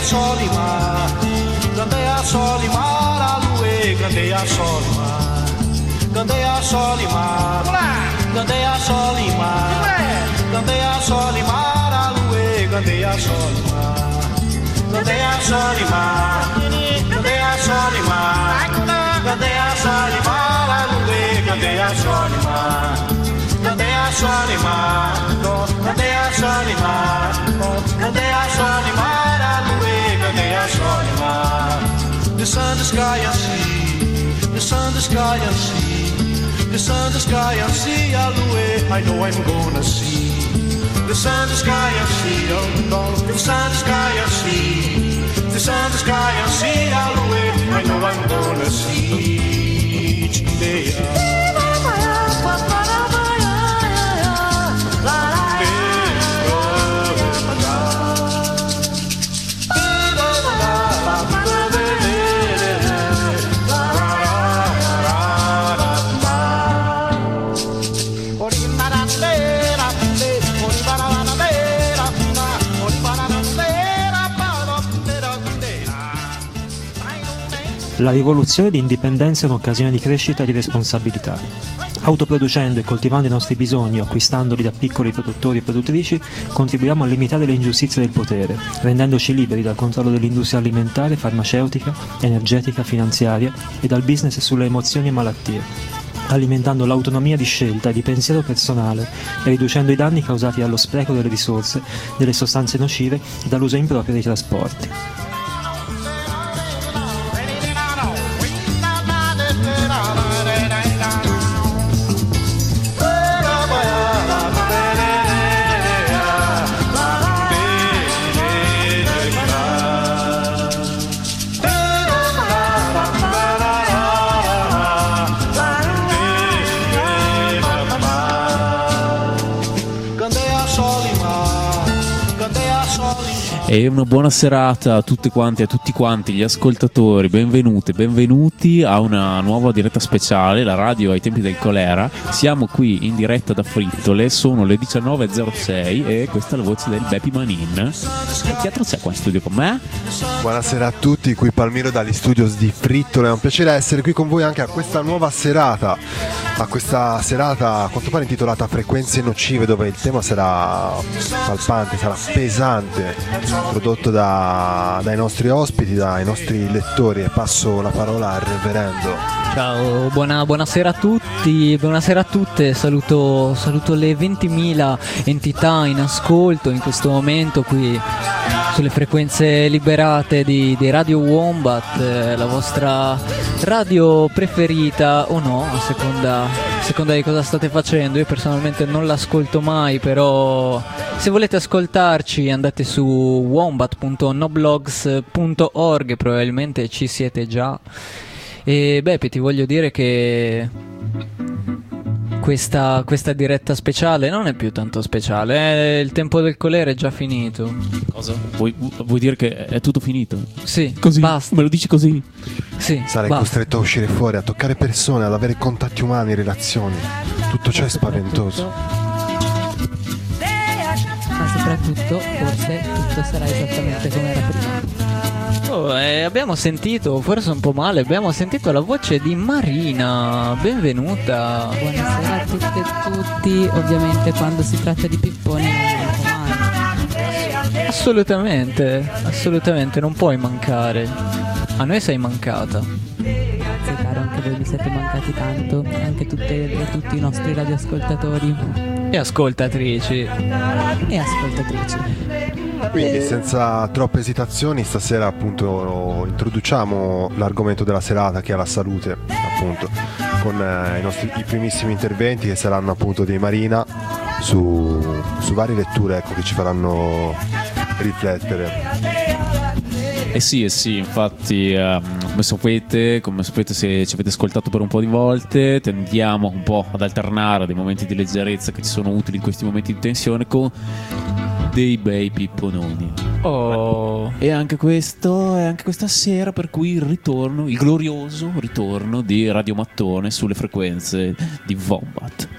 Solimar, Candeia Solimar, a lue, Candeia Solimar, Candeia Solimar, Candeia Solimar, Candeia Solimar, a lue, Candeia Solimar, Candeia Solimar, Candeia Solimar, Candeia Solimar, a lue, Candeia Solimar, Candeia Solimar, Candeia Solimar, Candeia Solimar, a lue, Candeia Solimar. The sun, the sky and sea, the sun, the sky and sea, the sun, the sky and sea, a lue, I know I'm gonna see. The sun, the sky and sea, oh, the sun, the sky and sea, the sun, the sky and sea, a lue, I know I'm gonna see. Chimbeia. La rivoluzione di indipendenza è un'occasione di crescita e di responsabilità. Autoproducendo e coltivando i nostri bisogni o acquistandoli da piccoli produttori e produttrici, contribuiamo a limitare le ingiustizie del potere, rendendoci liberi dal controllo dell'industria alimentare, farmaceutica, energetica, finanziaria e dal business sulle emozioni e malattie, alimentando l'autonomia di scelta e di pensiero personale e riducendo i danni causati dallo spreco delle risorse, delle sostanze nocive e dall'uso improprio dei trasporti. E una buona serata a tutte quante e a tutti quanti gli ascoltatori, benvenute, benvenuti a una nuova diretta speciale, la radio ai tempi del colera. Siamo qui in diretta da Frittole, sono le 19.06 e questa è la voce del Bepi Manin. E chi altro c'è qua in studio con me? Buonasera a tutti, qui Palmiro dagli studios di Frittole, è un piacere essere qui con voi anche a questa nuova serata, a quanto pare intitolata Frequenze nocive, dove il tema sarà palpante, sarà pesante, prodotto dai nostri ospiti, dai nostri lettori, e passo la parola al reverendo. Ciao, buonasera a tutti, buonasera a tutte, saluto le 20.000 entità in ascolto in questo momento qui sulle frequenze liberate di Radio Wombat, la vostra radio preferita o no, a seconda di cosa state facendo. Io personalmente non l'ascolto mai, però se volete ascoltarci andate su wombat.noblogs.org, probabilmente ci siete già. E Beppe, ti voglio dire che questa diretta speciale non è più tanto speciale, il tempo del colere è già finito. Cosa? Vuoi dire che è tutto finito? Sì, così? Basta. Me lo dici così? Sì, sarai basta. costretto a uscire fuori, a toccare persone, ad avere contatti umani, relazioni. Tutto ciò è spaventoso. Ma soprattutto forse tutto sarà esattamente come era prima. Abbiamo sentito, forse un po' male, abbiamo sentito la voce di Marina. Benvenuta. Buonasera a tutte e tutti. Ovviamente quando si tratta di pipponi non Assolutamente, non puoi mancare. A noi sei mancata. Grazie caro, anche voi mi siete mancati tanto, anche tutte e tutti i nostri radioascoltatori e ascoltatrici. Quindi senza troppe esitazioni stasera appunto introduciamo l'argomento della serata, che è la salute, appunto, con i primissimi interventi che saranno appunto di Marina su varie letture, ecco, che ci faranno riflettere. Sì, infatti come sapete se ci avete ascoltato per un po' di volte, tendiamo un po' ad alternare dei momenti di leggerezza che ci sono utili in questi momenti di tensione con dei bei pippononi. E anche questa sera, per cui il glorioso ritorno di Radio Mattone sulle frequenze di Wombat.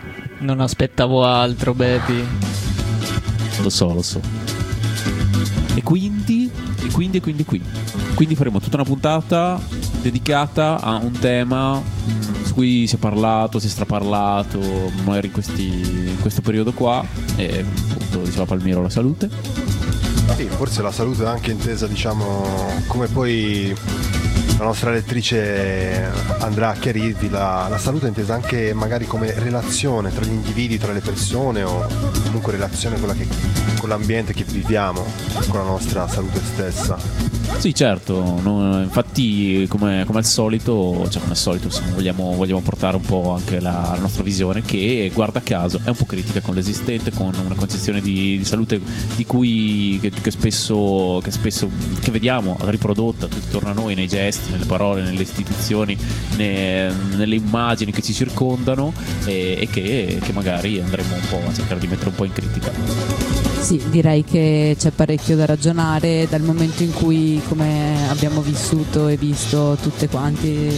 Non aspettavo altro, baby. Lo so. E quindi faremo tutta una puntata dedicata a un tema su cui si è parlato, si è straparlato magari in questo periodo qua, e appunto diceva Palmiro, la salute. Sì, forse la salute è anche intesa, diciamo, come poi la nostra lettrice andrà a chiarirvi, la salute è intesa anche magari come relazione tra gli individui, tra le persone, o comunque relazione con l'ambiente che viviamo, con la nostra salute stessa. Sì, certo, infatti come al solito, insomma, vogliamo portare un po' anche la nostra visione, che guarda caso è un po' critica con l'esistente, con una concezione di salute di cui che spesso vediamo riprodotta tutto attorno a noi, nei gesti, nelle parole, nelle istituzioni, nelle immagini che ci circondano, e che magari andremo un po' a cercare di mettere un po' in critica. Sì, direi che c'è parecchio da ragionare dal momento in cui, come abbiamo vissuto e visto tutte quanti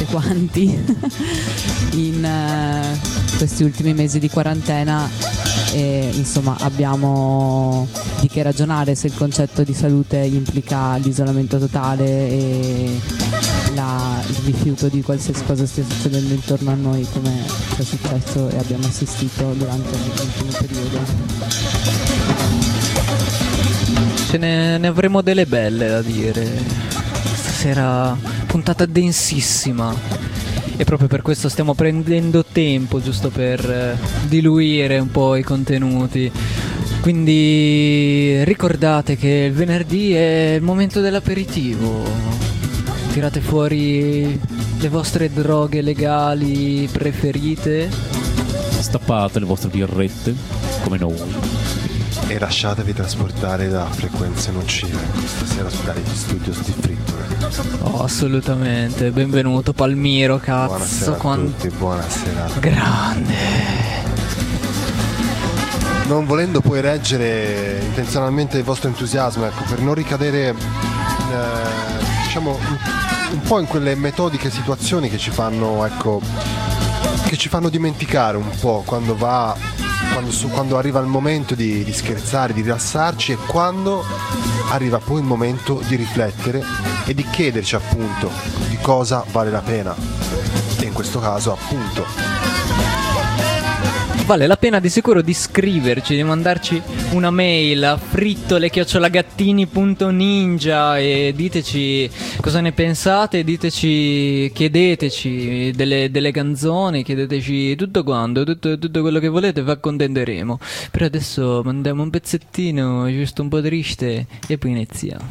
in questi ultimi mesi di quarantena, e insomma abbiamo di che ragionare se il concetto di salute implica l'isolamento totale e il rifiuto di qualsiasi cosa stia succedendo intorno a noi, come è successo e abbiamo assistito durante l'ultimo periodo. Ne avremo delle belle da dire. Stasera puntata densissima, e proprio per questo stiamo prendendo tempo, giusto per diluire un po' i contenuti. Quindi ricordate che il venerdì è il momento dell'aperitivo. Tirate fuori le vostre droghe legali preferite, Stappate le vostre birrette come noi e lasciatevi trasportare da frequenze nocive stasera dagli studios di Frittore. Oh, assolutamente. Benvenuto Palmiro, cazzo. Buonasera a tutti, buonasera. Grande. Non volendo poi reggere intenzionalmente il vostro entusiasmo, ecco, per non ricadere diciamo un po' in quelle metodiche situazioni che ci fanno, ecco, che ci fanno dimenticare un po' quando arriva il momento di scherzare, di rilassarci, e quando arriva poi il momento di riflettere e di chiederci appunto di cosa vale la pena. E in questo caso appunto vale la pena di sicuro di scriverci, di mandarci una mail a frittole@gattini.ninja e diteci cosa ne pensate, chiedeteci delle canzoni, chiedeteci tutto quanto, tutto quello che volete, vi accontenteremo. Per adesso mandiamo un pezzettino giusto un po' triste e poi iniziamo.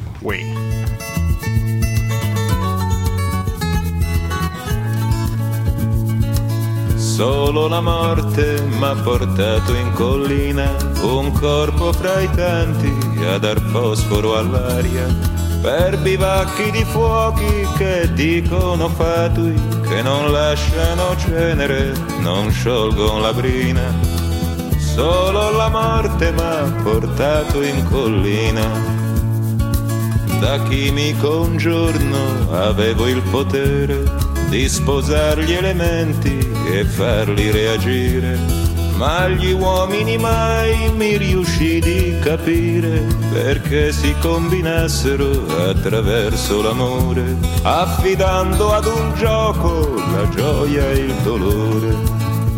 Solo la morte m'ha portato in collina, un corpo fra i tanti a dar fosforo all'aria, per bivacchi di fuochi che dicono fatui, che non lasciano cenere, non sciolgono la brina. Solo la morte m'ha portato in collina, da chimico un giorno avevo il potere di sposare gli elementi e farli reagire, ma gli uomini mai mi riuscì di capire perché si combinassero attraverso l'amore, affidando ad un gioco la gioia e il dolore.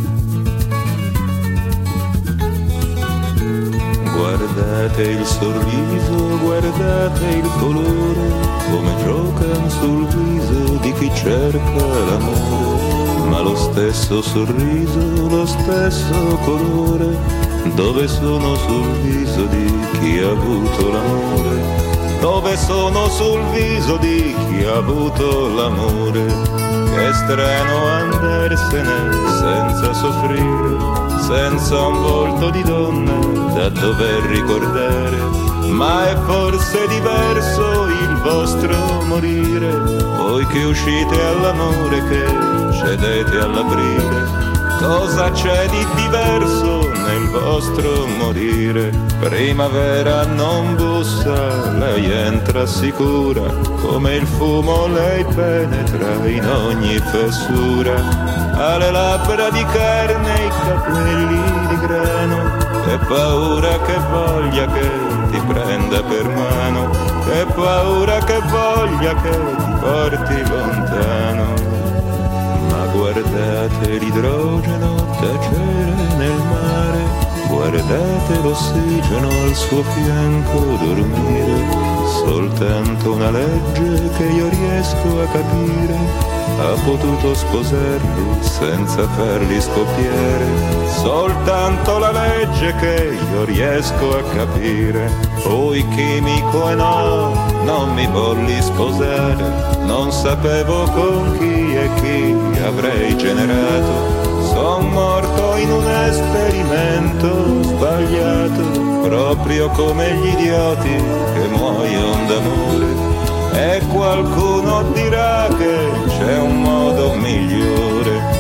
Guardate il sorriso, guardate il colore, come giocano sul viso di chi cerca l'amore, ma lo stesso sorriso, lo stesso colore, dove sono sul viso di chi ha avuto l'amore, dove sono sul viso di chi ha avuto l'amore. Che strano andarsene senza soffrire, senza un volto di donna da dover ricordare, ma è forse diverso il vostro morire, voi che uscite all'amore, che cedete all'aprire. Cosa c'è di diverso nel vostro morire? Primavera non bussa, lei entra sicura, come il fumo lei penetra in ogni fessura. Ha le labbra di carne, i capelli di grano, e paura che voglia che ti prenda per mano, che paura, che voglia che ti porti lontano. Ma guardate l'idrogeno tacere nel mare, guardate l'ossigeno al suo fianco dormire. Soltanto una legge che io riesco a capire ha potuto sposarli senza farli scoppiare. Soltanto la legge che io riesco a capire. Poi chimico e no, non mi volli sposare. Non sapevo con chi e chi avrei generato. Son morto in un esperimento sbagliato, proprio come gli idioti che muoiono d'amore. E qualcuno dirà che c'è un modo migliore.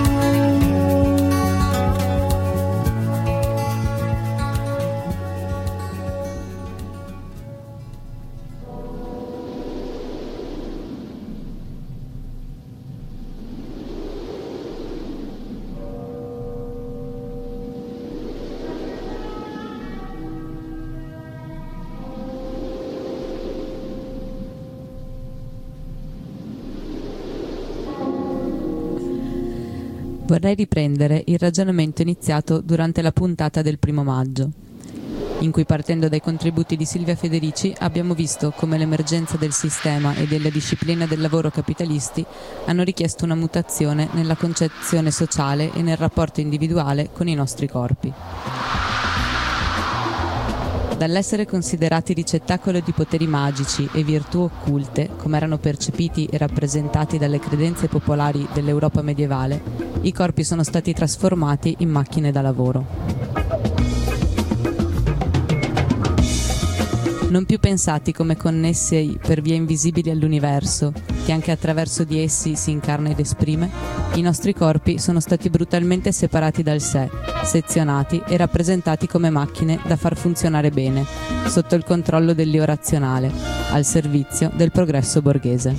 Vorrei riprendere il ragionamento iniziato durante la puntata del 1° maggio, in cui, partendo dai contributi di Silvia Federici, abbiamo visto come l'emergenza del sistema e della disciplina del lavoro capitalisti hanno richiesto una mutazione nella concezione sociale e nel rapporto individuale con i nostri corpi. Dall'essere considerati ricettacolo di poteri magici e virtù occulte, come erano percepiti e rappresentati dalle credenze popolari dell'Europa medievale, i corpi sono stati trasformati in macchine da lavoro. Non più pensati come connessi per vie invisibili all'universo, che anche attraverso di essi si incarna ed esprime, i nostri corpi sono stati brutalmente separati dal sé, sezionati e rappresentati come macchine da far funzionare bene, sotto il controllo dell'io razionale, al servizio del progresso borghese.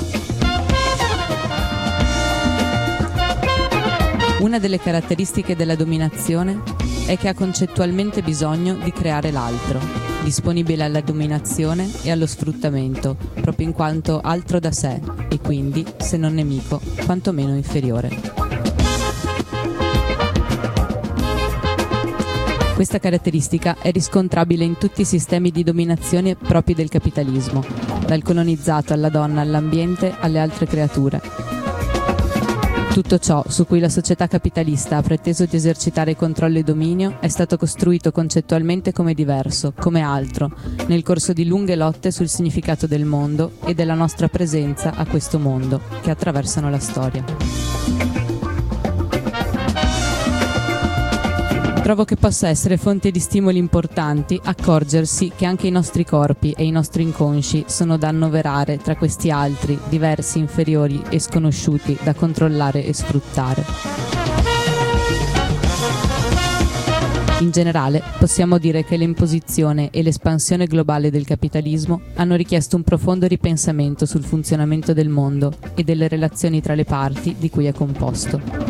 Una delle caratteristiche della dominazione è che ha concettualmente bisogno di creare l'altro, disponibile alla dominazione e allo sfruttamento, proprio in quanto altro da sé e quindi, se non nemico, quantomeno inferiore. Questa caratteristica è riscontrabile in tutti i sistemi di dominazione propri del capitalismo, dal colonizzato alla donna, all'ambiente, alle altre creature. Tutto ciò su cui la società capitalista ha preteso di esercitare controllo e dominio è stato costruito concettualmente come diverso, come altro, nel corso di lunghe lotte sul significato del mondo e della nostra presenza a questo mondo, che attraversano la storia. Trovo che possa essere fonte di stimoli importanti accorgersi che anche i nostri corpi e i nostri inconsci sono da annoverare tra questi altri, diversi, inferiori e sconosciuti da controllare e sfruttare. In generale, possiamo dire che l'imposizione e l'espansione globale del capitalismo hanno richiesto un profondo ripensamento sul funzionamento del mondo e delle relazioni tra le parti di cui è composto.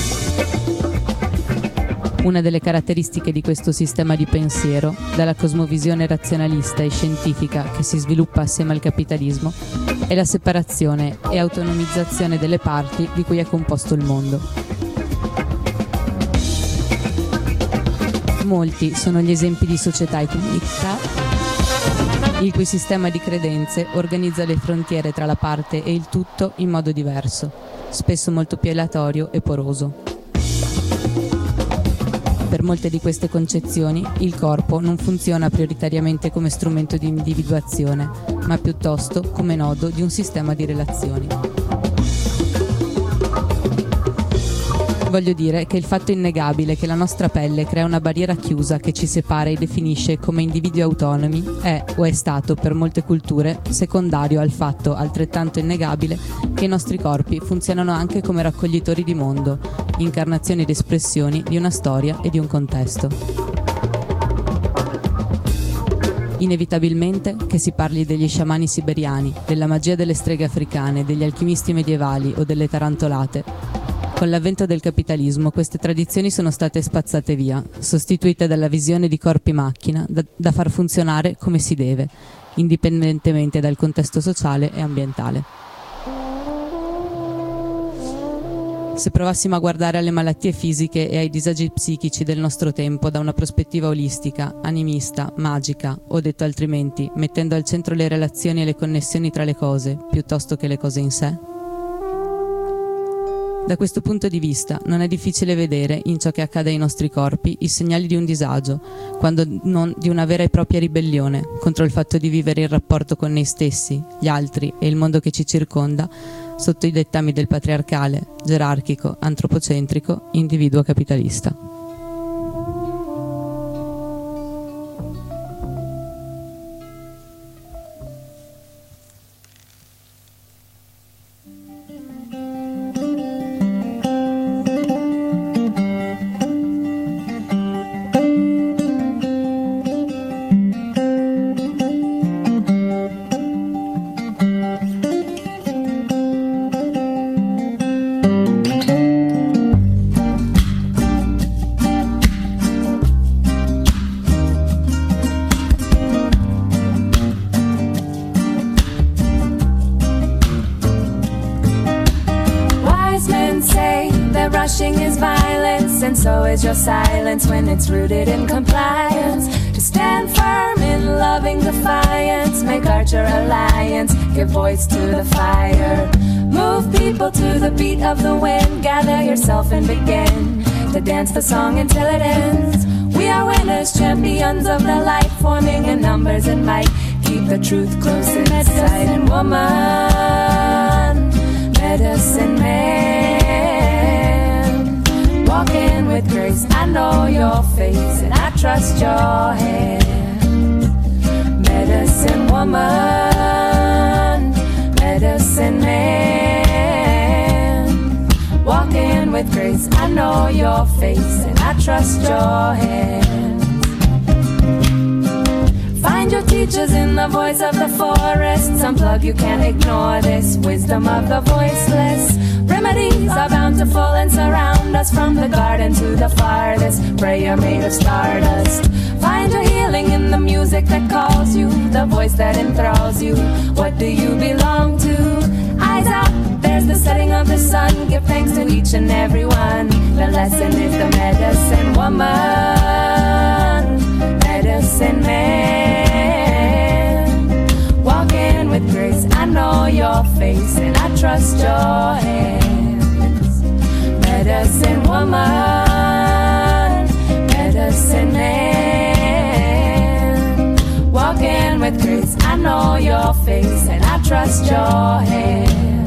Una delle caratteristiche di questo sistema di pensiero, dalla cosmovisione razionalista e scientifica che si sviluppa assieme al capitalismo, è la separazione e autonomizzazione delle parti di cui è composto il mondo. Molti sono gli esempi di società e comunità il cui sistema di credenze organizza le frontiere tra la parte e il tutto in modo diverso, spesso molto più aleatorio e poroso. Per molte di queste concezioni, il corpo non funziona prioritariamente come strumento di individuazione, ma piuttosto come nodo di un sistema di relazioni. Voglio dire che il fatto innegabile che la nostra pelle crea una barriera chiusa che ci separa e definisce come individui autonomi è, o è stato per molte culture, secondario al fatto altrettanto innegabile che i nostri corpi funzionano anche come raccoglitori di mondo, incarnazioni ed espressioni di una storia e di un contesto. Inevitabilmente, che si parli degli sciamani siberiani, della magia delle streghe africane, degli alchimisti medievali o delle tarantolate, Con l'avvento del capitalismo queste tradizioni sono state spazzate via, sostituite dalla visione di corpi macchina da far funzionare come si deve, indipendentemente dal contesto sociale e ambientale. Se provassimo a guardare alle malattie fisiche e ai disagi psichici del nostro tempo da una prospettiva olistica, animista, magica, o detto altrimenti, mettendo al centro le relazioni e le connessioni tra le cose, piuttosto che le cose in sé? Da questo punto di vista non è difficile vedere in ciò che accade ai nostri corpi i segnali di un disagio, quando non di una vera e propria ribellione contro il fatto di vivere in rapporto con noi stessi, gli altri e il mondo che ci circonda sotto i dettami del patriarcale, gerarchico, antropocentrico, individuo capitalista. Rushing is violence, and so is your silence when it's rooted in compliance. To stand firm in loving defiance, make Archer alliance, give voice to the fire. Move people to the beat of the wind, gather yourself and begin to dance the song until it ends. We are winners, champions of the light, forming in numbers and might. Keep the truth close in sight. And woman, medicine man, walking with grace. I know your face and I trust your hand. Medicine woman, medicine man, walking with grace. I know your face and I trust your hands. Find your teachers in the voice of the forest. Unplug, you can't ignore this wisdom of the voiceless. Remedies are bountiful and surround us, from the garden to the farthest. Prayer made of stardust. Find your healing in the music that calls you, the voice that enthralls you. What do you belong to? Eyes out, there's the setting of the sun. Give thanks to each and every one. The lesson is the medicine woman, medicine man, walking with grace. I know your face and I trust your hands. Medicine woman, medicine man, walking with grace. I know your face and I trust your hands.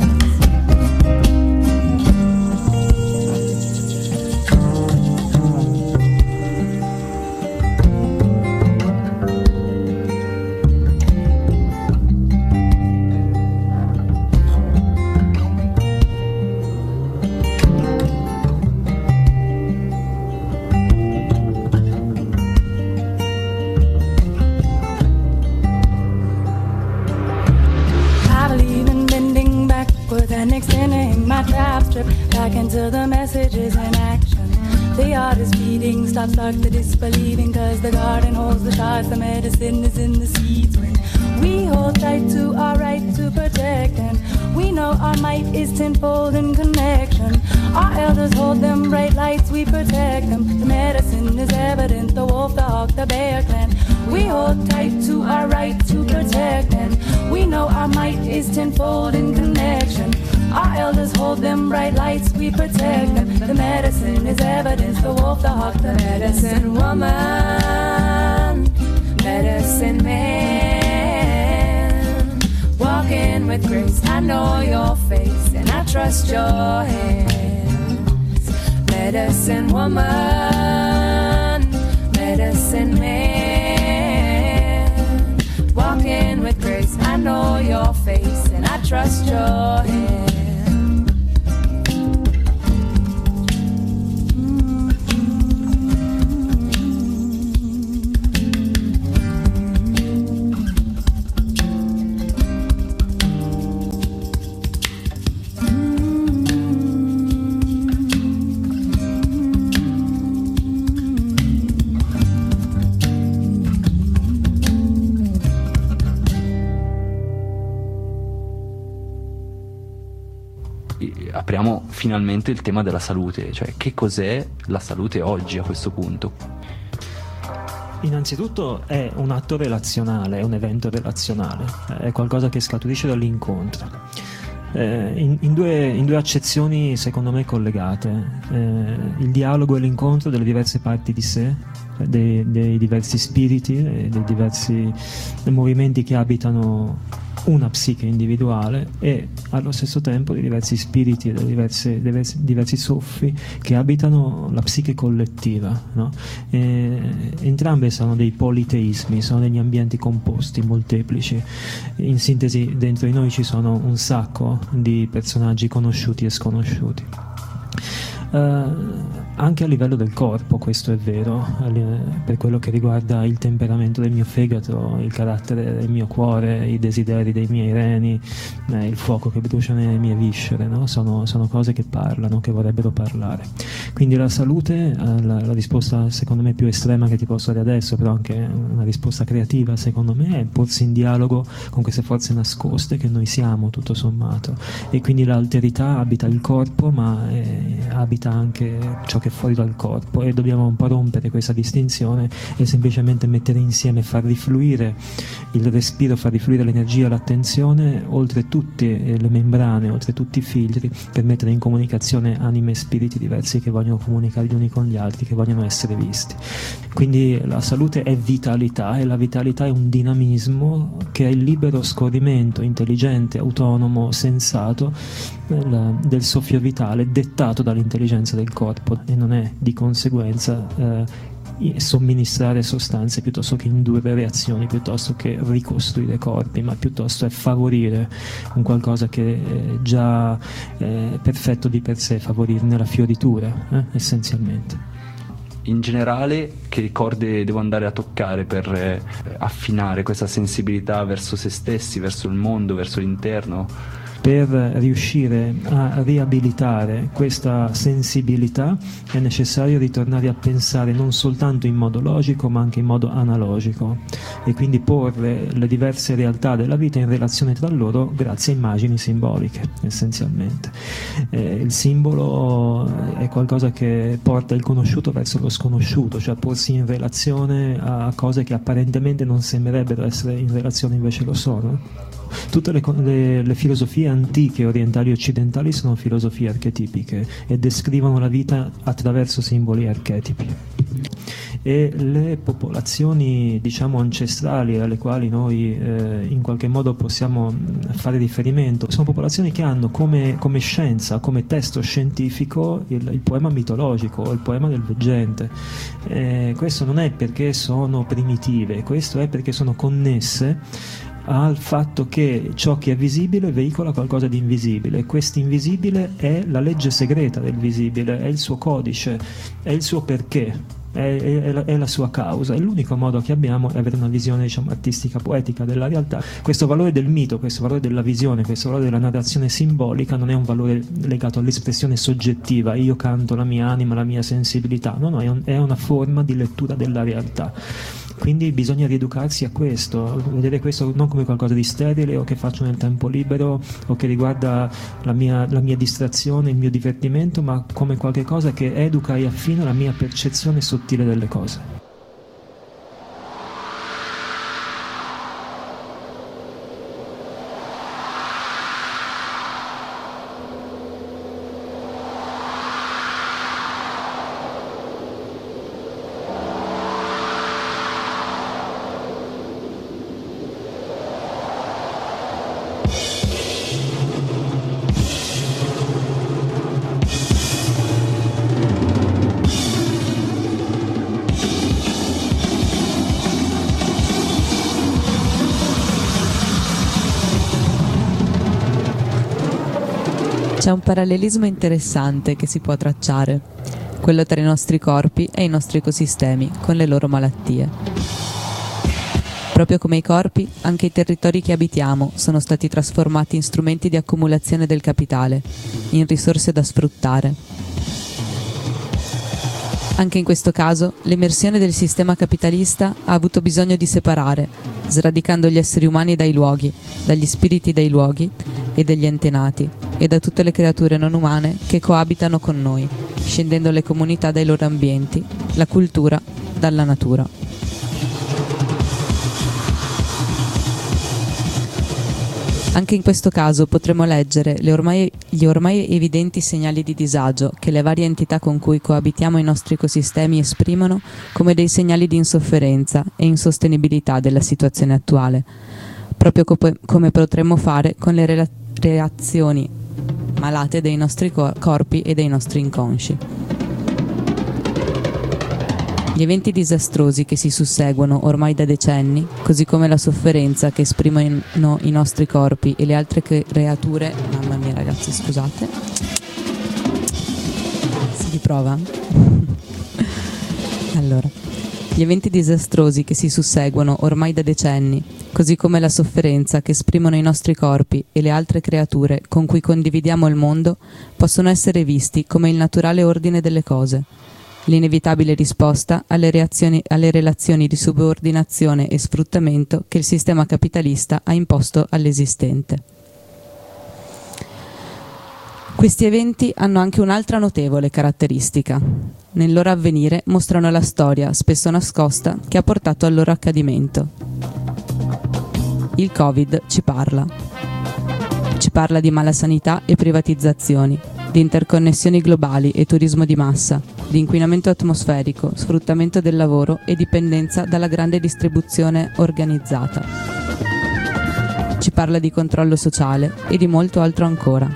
And extending my trap strip back into the messages in action. The art is feeding, stop the disbelieving, cause the garden holds the shots, the medicine is in the seeds. When we hold tight to our right to protect, and we know our might is tenfold in connection. Our elders hold them bright lights, we protect them. The medicine is evident, the wolf, the hawk, the bear clan. We hold tight to our right to protect, and we know our might is tenfold in connection. Our elders hold them bright lights, we protect them. The medicine is evidence, the wolf, the hawk, the medicine woman, medicine man, walking with grace. I know your face and I trust your hands. Medicine woman, medicine man, walking with grace. I know your face and I trust your hands. apriamo finalmente il tema della salute, cioè che cos'è la salute oggi a questo punto? Innanzitutto è un atto relazionale, è un evento relazionale, è qualcosa che scaturisce dall'incontro. In due accezioni secondo me collegate, il dialogo e l'incontro delle diverse parti di sé, dei diversi spiriti, dei diversi movimenti che abitano una psiche individuale, e allo stesso tempo dei diversi spiriti e dei diversi soffi che abitano la psiche collettiva, no? Entrambe sono dei politeismi, sono degli ambienti composti, molteplici. In sintesi, dentro di noi ci sono un sacco di personaggi conosciuti e sconosciuti. Anche a livello del corpo questo è vero, per quello che riguarda il temperamento del mio fegato, il carattere del mio cuore, i desideri dei miei reni, il fuoco che brucia nelle mie viscere, no? Sono cose che parlano, che vorrebbero parlare. Quindi la salute, la risposta secondo me più estrema che ti posso dare adesso, però anche una risposta creativa secondo me, è porsi in dialogo con queste forze nascoste che noi siamo tutto sommato, e quindi l'alterità abita il corpo, ma abita anche ciò che è fuori dal corpo, e dobbiamo un po' rompere questa distinzione e semplicemente mettere insieme, far rifluire il respiro, far rifluire l'energia, l'attenzione oltre tutte le membrane, oltre tutti i filtri, per mettere in comunicazione anime e spiriti diversi che vogliono comunicare gli uni con gli altri, che vogliono essere visti. Quindi la salute è vitalità, e la vitalità è un dinamismo che è il libero scorrimento intelligente, autonomo, sensato del soffio vitale dettato dall'intelligenza del corpo, e non è di conseguenza somministrare sostanze piuttosto che indurre reazioni, piuttosto che ricostruire corpi, ma piuttosto è favorire un qualcosa che è già perfetto di per sé, favorirne la fioritura, essenzialmente. In generale, che corde devo andare a toccare per affinare questa sensibilità verso se stessi, verso il mondo, verso l'interno? Per riuscire a riabilitare questa sensibilità è necessario ritornare a pensare non soltanto in modo logico ma anche in modo analogico, e quindi porre le diverse realtà della vita in relazione tra loro grazie a immagini simboliche, essenzialmente. Il simbolo è qualcosa che porta il conosciuto verso lo sconosciuto, cioè porsi in relazione a cose che apparentemente non sembrerebbero essere in relazione, invece lo sono. Tutte le filosofie antiche, orientali e occidentali, sono filosofie archetipiche e descrivono la vita attraverso simboli e archetipi. E le popolazioni, diciamo, ancestrali alle quali noi in qualche modo possiamo fare riferimento sono popolazioni che hanno come scienza, come testo scientifico il poema mitologico, il poema del veggente. Questo non è perché sono primitive, questo è perché sono connesse al fatto che ciò che è visibile veicola qualcosa di invisibile, e quest'invisibile è la legge segreta del visibile, è il suo codice, è il suo perché, è la sua causa, e l'unico modo che abbiamo è avere una visione, diciamo, artistica, poetica della realtà. Questo valore del mito, questo valore della visione, questo valore della narrazione simbolica non è un valore legato all'espressione soggettiva, io canto la mia anima, la mia sensibilità, no, è una forma di lettura della realtà. Quindi bisogna rieducarsi a questo, vedere questo non come qualcosa di sterile o che faccio nel tempo libero o che riguarda la mia distrazione, il mio divertimento, ma come qualche cosa che educa e affina la mia percezione sottile delle cose. C'è un parallelismo interessante che si può tracciare, quello tra i nostri corpi e i nostri ecosistemi con le loro malattie. Proprio come i corpi, anche i territori che abitiamo sono stati trasformati in strumenti di accumulazione del capitale, in risorse da sfruttare. Anche in questo caso, l'emersione del sistema capitalista ha avuto bisogno di separare, sradicando gli esseri umani dai luoghi, dagli spiriti dei luoghi e degli enti nati. e da tutte le creature non umane che coabitano con noi, scendendo le comunità dai loro ambienti, la cultura dalla natura. Anche in questo caso potremo leggere gli ormai evidenti segnali di disagio che le varie entità con cui coabitiamo i nostri ecosistemi esprimono come dei segnali di insofferenza e insostenibilità della situazione attuale, proprio come potremmo fare con le reazioni malate dei nostri corpi e dei nostri inconsci. Gli eventi disastrosi che si susseguono ormai da decenni, così come la sofferenza che esprimono i nostri corpi e le altre creature... Mamma mia ragazzi, scusate. Si riprova? Allora, gli eventi disastrosi che si susseguono ormai da decenni, così come la sofferenza che esprimono i nostri corpi e le altre creature con cui condividiamo il mondo, possono essere visti come il naturale ordine delle cose, l'inevitabile risposta alle relazioni di subordinazione e sfruttamento che il sistema capitalista ha imposto all'esistente. Questi eventi hanno anche un'altra notevole caratteristica. Nel loro avvenire mostrano la storia, spesso nascosta, che ha portato al loro accadimento. Il Covid ci parla. Ci parla di malasanità e privatizzazioni, di interconnessioni globali e turismo di massa, di inquinamento atmosferico, sfruttamento del lavoro e dipendenza dalla grande distribuzione organizzata. Ci parla di controllo sociale e di molto altro ancora.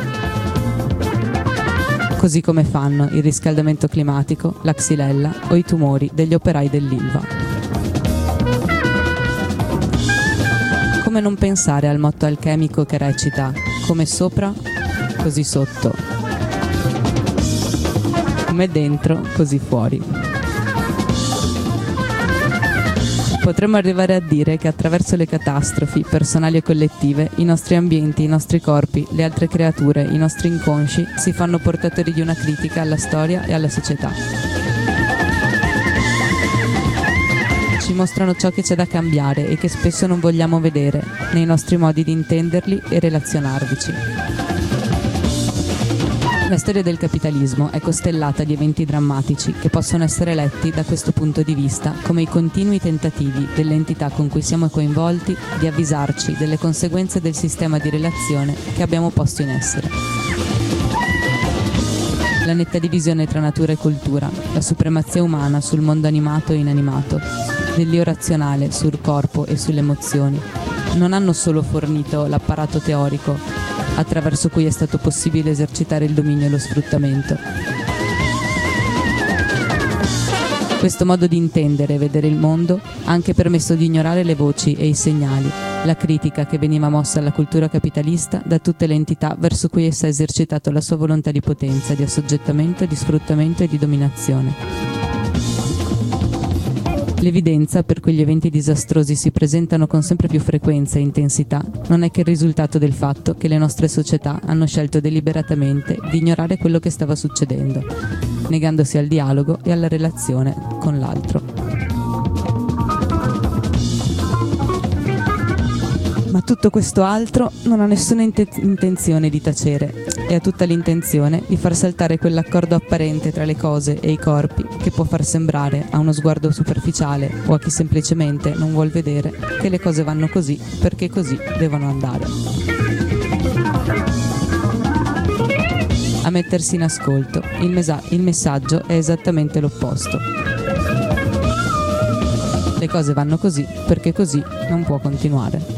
Così come fanno il riscaldamento climatico, la xylella o i tumori degli operai dell'Ilva. Come non pensare al motto alchemico che recita come sopra, così sotto, come dentro, così fuori. Potremmo arrivare a dire che attraverso le catastrofi personali e collettive, i nostri ambienti, i nostri corpi, le altre creature, i nostri inconsci si fanno portatori di una critica alla storia e alla società. Ci mostrano ciò che c'è da cambiare e che spesso non vogliamo vedere nei nostri modi di intenderli e relazionarvici. La storia del capitalismo è costellata di eventi drammatici che possono essere letti da questo punto di vista come i continui tentativi delle entità con cui siamo coinvolti di avvisarci delle conseguenze del sistema di relazione che abbiamo posto in essere. La netta divisione tra natura e cultura, la supremazia umana sul mondo animato e inanimato, dell'io razionale sul corpo e sulle emozioni, non hanno solo fornito l'apparato teorico attraverso cui è stato possibile esercitare il dominio e lo sfruttamento. Questo modo di intendere e vedere il mondo ha anche permesso di ignorare le voci e i segnali, la critica che veniva mossa alla cultura capitalista da tutte le entità verso cui essa ha esercitato la sua volontà di potenza, di assoggettamento, di sfruttamento e di dominazione. L'evidenza per cui gli eventi disastrosi si presentano con sempre più frequenza e intensità non è che il risultato del fatto che le nostre società hanno scelto deliberatamente di ignorare quello che stava succedendo, negandosi al dialogo e alla relazione con l'altro. Ma tutto questo altro non ha nessuna intenzione di tacere e ha tutta l'intenzione di far saltare quell'accordo apparente tra le cose e i corpi che può far sembrare a uno sguardo superficiale o a chi semplicemente non vuol vedere che le cose vanno così perché così devono andare. A mettersi in ascolto, il messaggio è esattamente l'opposto. Le cose vanno così perché così non può continuare.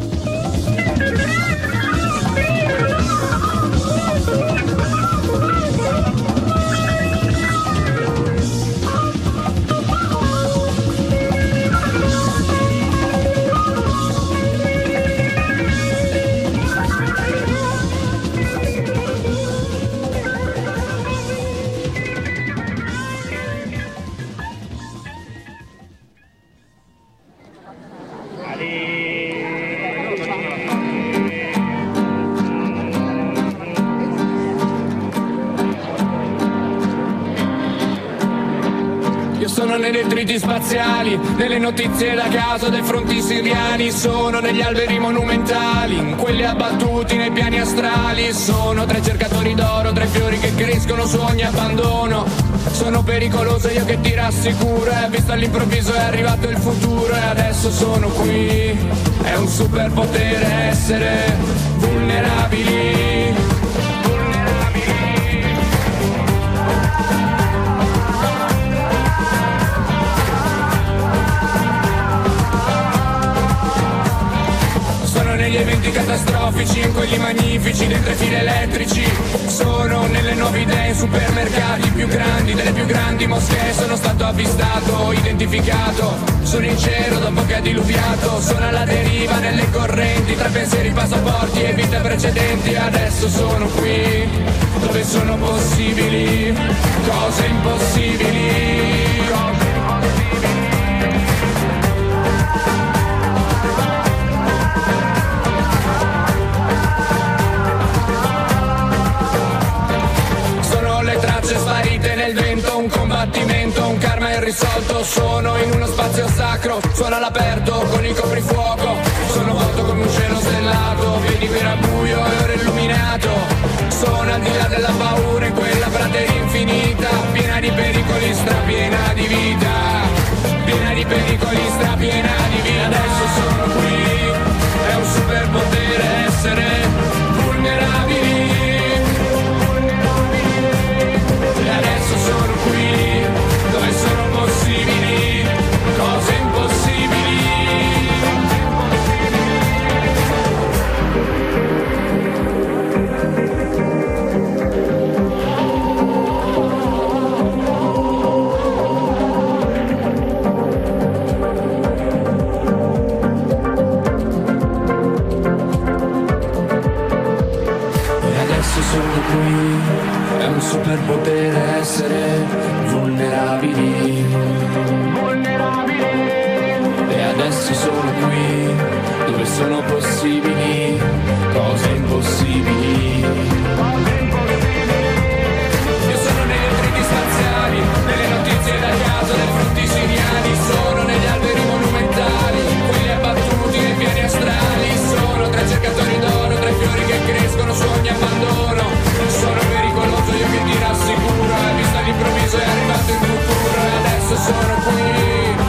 Sono nei detriti spaziali, nelle notizie da caso dei fronti siriani. Sono negli alberi monumentali, in quelli abbattuti nei piani astrali. Sono tra i cercatori d'oro, tra i fiori che crescono su ogni abbandono. Sono pericoloso io che ti rassicuro, e visto all'improvviso è arrivato il futuro. E adesso sono qui, è un superpotere essere vulnerabili. Negli eventi catastrofici, in quelli magnifici, dentro i fili elettrici. Sono nelle nuove idee, in supermercati più grandi, delle più grandi moschee. Sono stato avvistato, identificato. Sono in cielo dopo che ha diluviato. Sono alla deriva nelle correnti, tra pensieri, passaporti e vite precedenti. Adesso sono qui, dove sono possibili cose impossibili. Sparite nel vento, un combattimento, un karma irrisolto. Sono in uno spazio sacro, suona all'aperto con il coprifuoco. Sono vuoto come un cielo stellato, vedi che era buio e ora illuminato. Sono al di là della paura in quella prateria infinita, piena di pericoli, strapiena di vita. Piena di pericoli, strapiena di vita. Adesso sono qui, è un superpotere essere vulnerabili. Sono qui, dove sono possibili cose impossibili. E adesso sono qui, è un superpotere essere vulnerabili. E adesso sono qui, dove sono possibili cose impossibili. Io sono negli detriti spaziali, nelle notizie da caso dei fronti siriani. Sono negli alberi monumentali, quelli abbattuti nei piani astrali. Sono tra i cercatori d'oro, tra i fiori che crescono su ogni abbandono. Sono pericoloso io che ti rassicuro, e visto all'improvviso è arrivato il futuro. E adesso sono qui.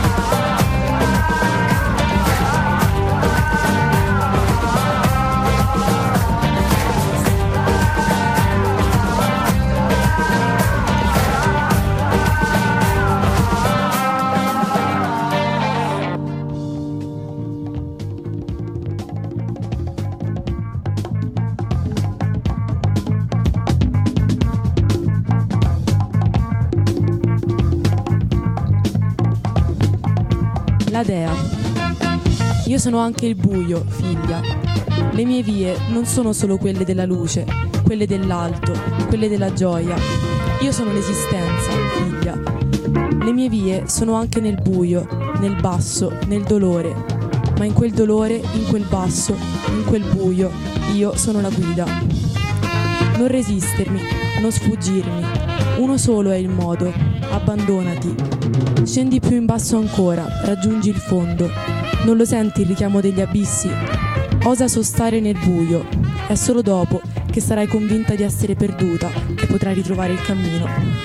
La dea. Io sono anche il buio, figlia. Le mie vie non sono solo quelle della luce, quelle dell'alto, quelle della gioia. Io sono l'esistenza, figlia. Le mie vie sono anche nel buio, nel basso, nel dolore. Ma in quel dolore, in quel basso, in quel buio, io sono la guida. Non resistermi, non sfuggirmi. Uno solo è il modo. Abbandonati. Scendi più in basso ancora, raggiungi il fondo. Non lo senti il richiamo degli abissi? Osa sostare nel buio. È solo dopo che sarai convinta di essere perduta che potrai ritrovare il cammino.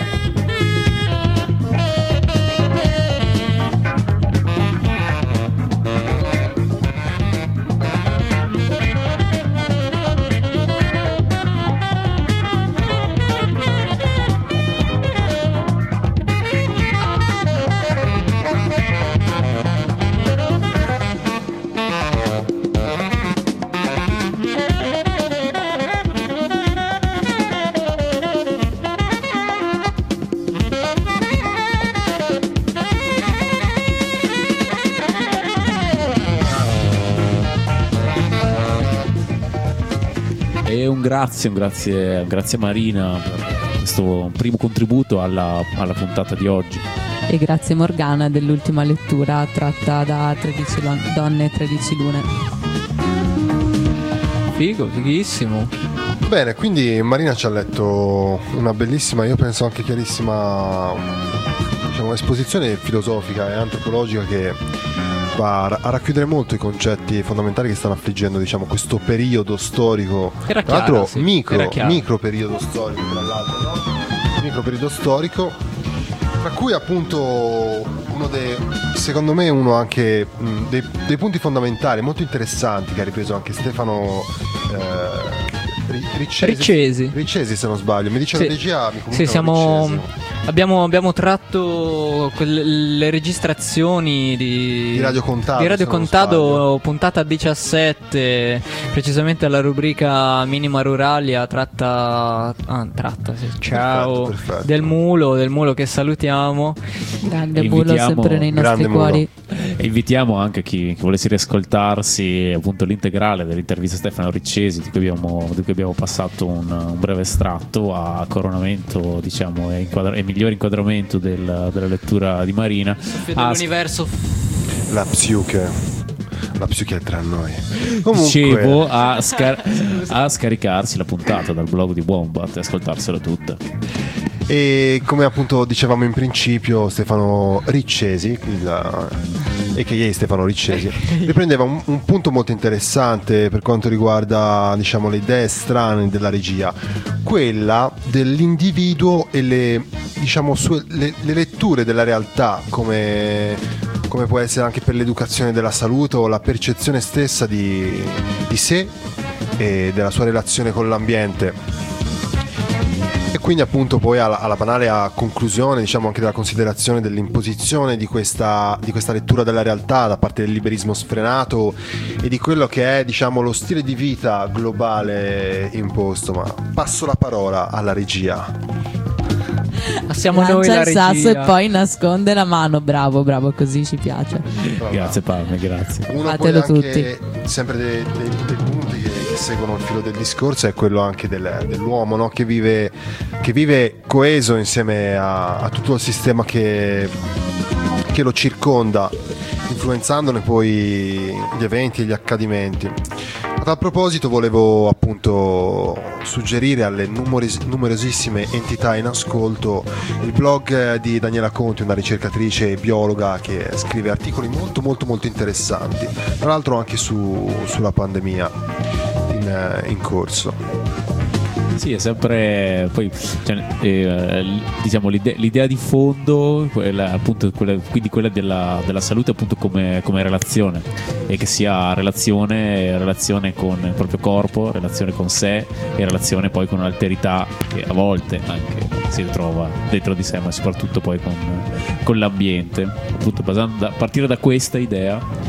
E un grazie a Marina per questo primo contributo alla puntata di oggi. E grazie Morgana dell'ultima lettura tratta da 13 donne e 13 lune. Figo, fighissimo. Bene, quindi Marina ci ha letto una bellissima, io penso anche chiarissima diciamo, esposizione filosofica e antropologica che va a racchiudere molto i concetti fondamentali che stanno affliggendo, diciamo, questo periodo storico, Era tra l'altro chiaro, micro periodo storico, tra l'altro, no? Micro periodo storico, tra cui appunto secondo me uno anche dei punti fondamentali molto interessanti che ha ripreso anche Stefano Riccesi, se non sbaglio. Mi dice la regia, mi comunica. Abbiamo tratto le registrazioni di Radio Contado, puntata 17, precisamente alla rubrica Minima Ruralia, ciao, perfetto. del mulo che salutiamo. Grande mulo sempre nei nostri cuori. E invitiamo anche chi volesse riascoltarsi appunto l'integrale dell'intervista a Stefano Riccesi, di cui abbiamo passato un breve estratto a coronamento, diciamo, e migliore inquadramento della lettura di Marina. Dell'universo. La psiche è tra noi. Comunque, dicevo a scaricarsi la puntata dal blog di Wombat e ascoltarsela tutta. E come appunto dicevamo in principio, Stefano Riccesi, a.k.a. Stefano Riccesi, riprendeva un punto molto interessante per quanto riguarda, diciamo, le idee strane della regia, quella dell'individuo e le letture della realtà, come può essere anche per l'educazione della salute o la percezione stessa di sé e della sua relazione con l'ambiente. E quindi appunto poi alla banale conclusione, diciamo, anche della considerazione dell'imposizione di questa lettura della realtà da parte del liberismo sfrenato e di quello che è, diciamo, lo stile di vita globale imposto. Ma passo la parola alla regia. Siamo noi la regia. Il sasso e poi nasconde la mano. Bravo, così ci piace. Grazie Palme, grazie. Uno poi anche sempre dei punti che seguono il filo del discorso è quello anche dell'uomo, no? che vive coeso insieme a tutto il sistema che lo circonda, influenzandone poi gli eventi e gli accadimenti. A tal proposito volevo appunto suggerire alle numerosissime entità in ascolto il blog di Daniela Conti, una ricercatrice biologa che scrive articoli molto molto molto interessanti, tra l'altro anche sulla pandemia in corso. Sì, è sempre poi diciamo l'idea di fondo, quindi quella della salute appunto come relazione, e che sia relazione con il proprio corpo, relazione con sé e relazione poi con un'alterità che a volte anche si ritrova dentro di sé, ma soprattutto poi con l'ambiente, appunto a partire da questa idea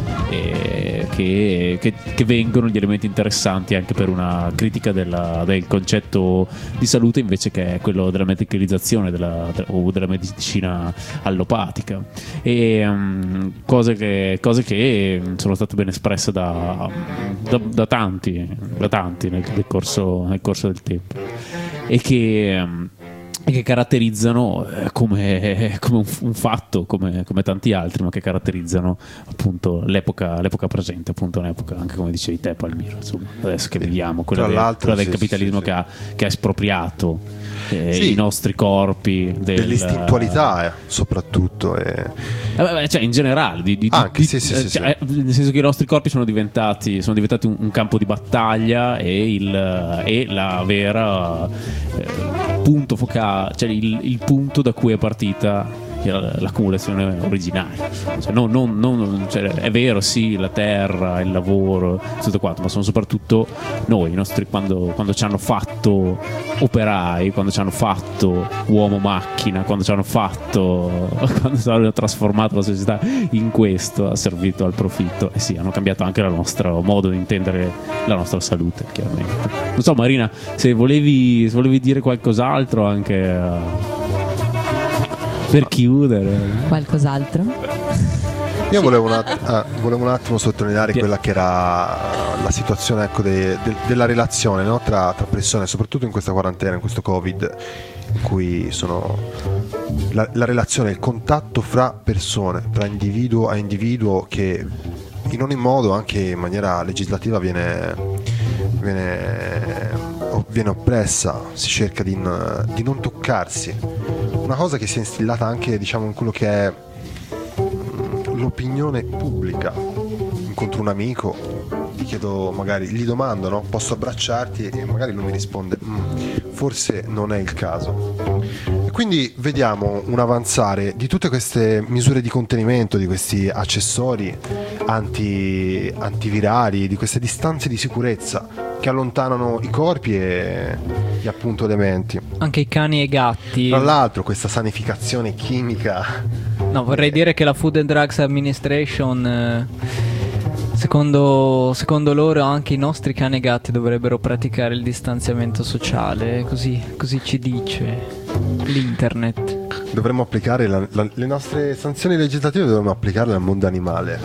che vengono gli elementi interessanti anche per una critica del concetto di salute, invece che è quello della medicalizzazione o della medicina allopatica, e cose che sono state ben espresse da tanti nel corso del tempo, e che caratterizzano come un fatto, come tanti altri, ma che caratterizzano appunto l'epoca presente, appunto un'epoca anche, come dicevi te Palmiro, insomma, adesso che viviamo, quella del capitalismo che ha espropriato i nostri corpi dell'istintualità, soprattutto cioè in generale nel senso che i nostri corpi sono diventati un campo di battaglia, e la vera punto focale, cioè il punto da cui è partita l'accumulazione originaria. Cioè, è vero, sì, la terra, il lavoro, tutto quanto, ma sono soprattutto noi, i nostri, quando ci hanno fatto operai, quando ci hanno fatto uomo-macchina, quando ci hanno trasformato la società in questo, ha servito al profitto, e sì, hanno cambiato anche il nostro modo di intendere la nostra salute, chiaramente. Non so, Marina, se volevi dire qualcos'altro anche per chiudere. Qualcos'altro? Io volevo un attimo sottolineare quella che era la situazione, ecco, della relazione, no? tra persone, soprattutto in questa quarantena, in questo Covid, in cui sono la relazione, il contatto fra persone, tra individuo a individuo, che in ogni modo, anche in maniera legislativa, viene oppressa. Si cerca di non toccarsi, una cosa che si è instillata anche, diciamo, in quello che è l'opinione pubblica. Incontro un amico, gli chiedo, magari gli domando, no? Posso abbracciarti? E magari lui mi risponde forse non è il caso. E quindi vediamo un avanzare di tutte queste misure di contenimento, di questi accessori antivirali, di queste distanze di sicurezza che allontanano i corpi e appunto le menti. Anche i cani e i gatti. Tra l'altro questa sanificazione chimica. No, vorrei dire che la Food and Drugs Administration, secondo loro, anche i nostri cani e gatti dovrebbero praticare il distanziamento sociale, così ci dice l'internet. Dovremmo applicare le nostre sanzioni legislative, dovremmo applicarle al mondo animale.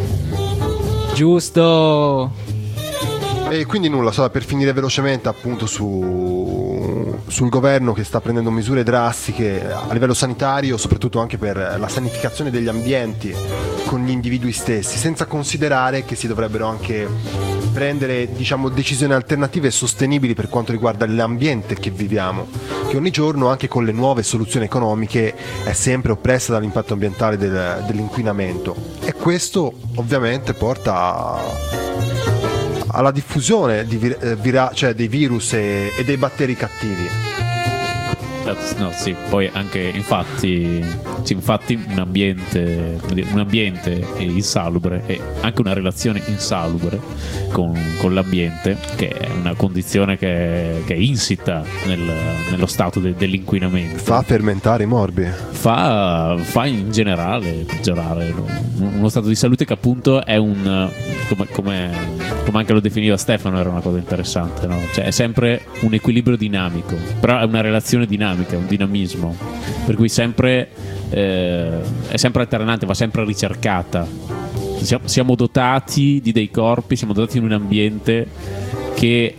Giusto. E quindi nulla, solo per finire velocemente appunto sul governo che sta prendendo misure drastiche a livello sanitario, soprattutto anche per la sanificazione degli ambienti con gli individui stessi, senza considerare che si dovrebbero anche prendere, diciamo, decisioni alternative e sostenibili per quanto riguarda l'ambiente che viviamo, che ogni giorno, anche con le nuove soluzioni economiche, è sempre oppressa dall'impatto ambientale dell'inquinamento, e questo ovviamente porta alla diffusione dei virus e dei batteri cattivi. No, sì, poi anche infatti un ambiente insalubre e anche una relazione insalubre con l'ambiente, che è una condizione che è insita nello stato dell'inquinamento. Fa fermentare i morbi. Fa in generale peggiorare uno stato di salute che appunto è come anche lo definiva Stefano, era una cosa interessante, no? Cioè è sempre un equilibrio dinamico, però è una relazione dinamica, è un dinamismo, per cui è sempre alternante, va sempre ricercata. Siamo dotati di dei corpi, siamo dotati in un ambiente che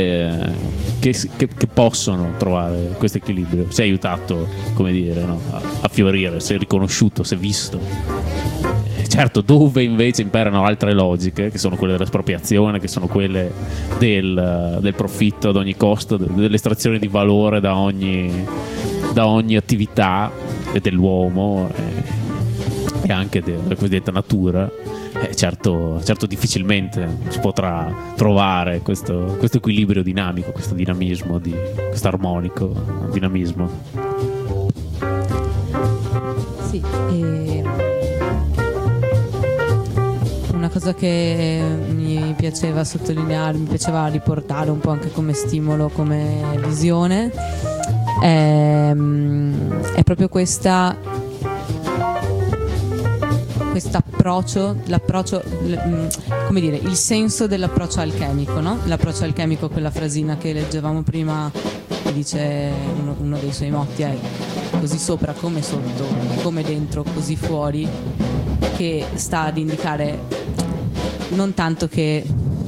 possono trovare questo equilibrio. Si è aiutato, come dire, no? a fiorire, si è riconosciuto, si è visto. Certo, dove invece imperano altre logiche, che sono quelle dell'espropriazione, che sono quelle del profitto ad ogni costo, dell'estrazione di valore da ogni attività dell'uomo e anche della cosiddetta natura, certo difficilmente si potrà trovare questo equilibrio dinamico, questo dinamismo, questo armonico dinamismo. Sì, una cosa che mi piaceva sottolineare, mi piaceva riportare un po' anche come stimolo, come visione, è proprio l'approccio, come dire, il senso dell'approccio alchemico, no? L'approccio alchemico, quella frasina che leggevamo prima, che dice uno dei suoi motti è: così sopra come sotto, come dentro così fuori, che sta ad indicare non tanto che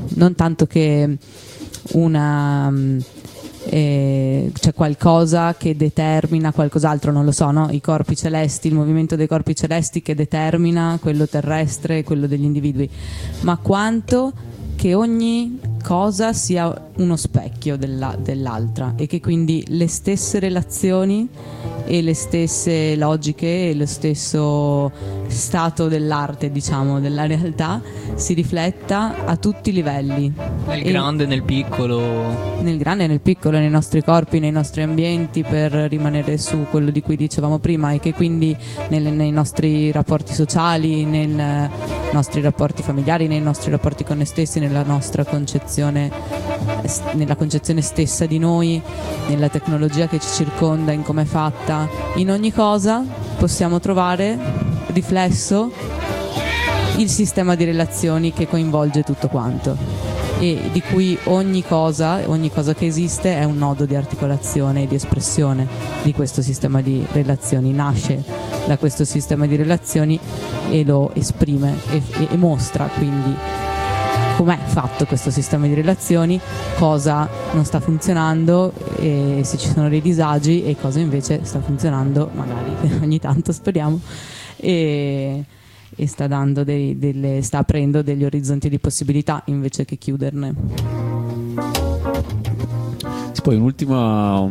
c'è qualcosa che determina qualcos'altro, non lo so, no? I corpi celesti, il movimento dei corpi celesti che determina quello terrestre, quello degli individui, ma quanto che ogni cosa sia uno specchio dell'altra, e che quindi le stesse relazioni e le stesse logiche e lo stesso stato dell'arte, diciamo, della realtà, si rifletta a tutti i livelli, nel grande e nel piccolo, nei nostri corpi, nei nostri ambienti, per rimanere su quello di cui dicevamo prima, e che quindi nei nostri rapporti sociali, nei nostri rapporti familiari, nei nostri rapporti con noi stessi, nella nostra concezione, nella concezione stessa di noi, nella tecnologia che ci circonda, in come è fatta, in ogni cosa possiamo trovare riflesso il sistema di relazioni che coinvolge tutto quanto, e di cui ogni cosa che esiste è un nodo di articolazione e di espressione di questo sistema di relazioni, nasce da questo sistema di relazioni e lo esprime e mostra quindi com'è fatto questo sistema di relazioni, cosa non sta funzionando, e se ci sono dei disagi, e cosa invece sta funzionando, magari ogni tanto, speriamo, e sta dando sta aprendo degli orizzonti di possibilità invece che chiuderne. Poi un'ultima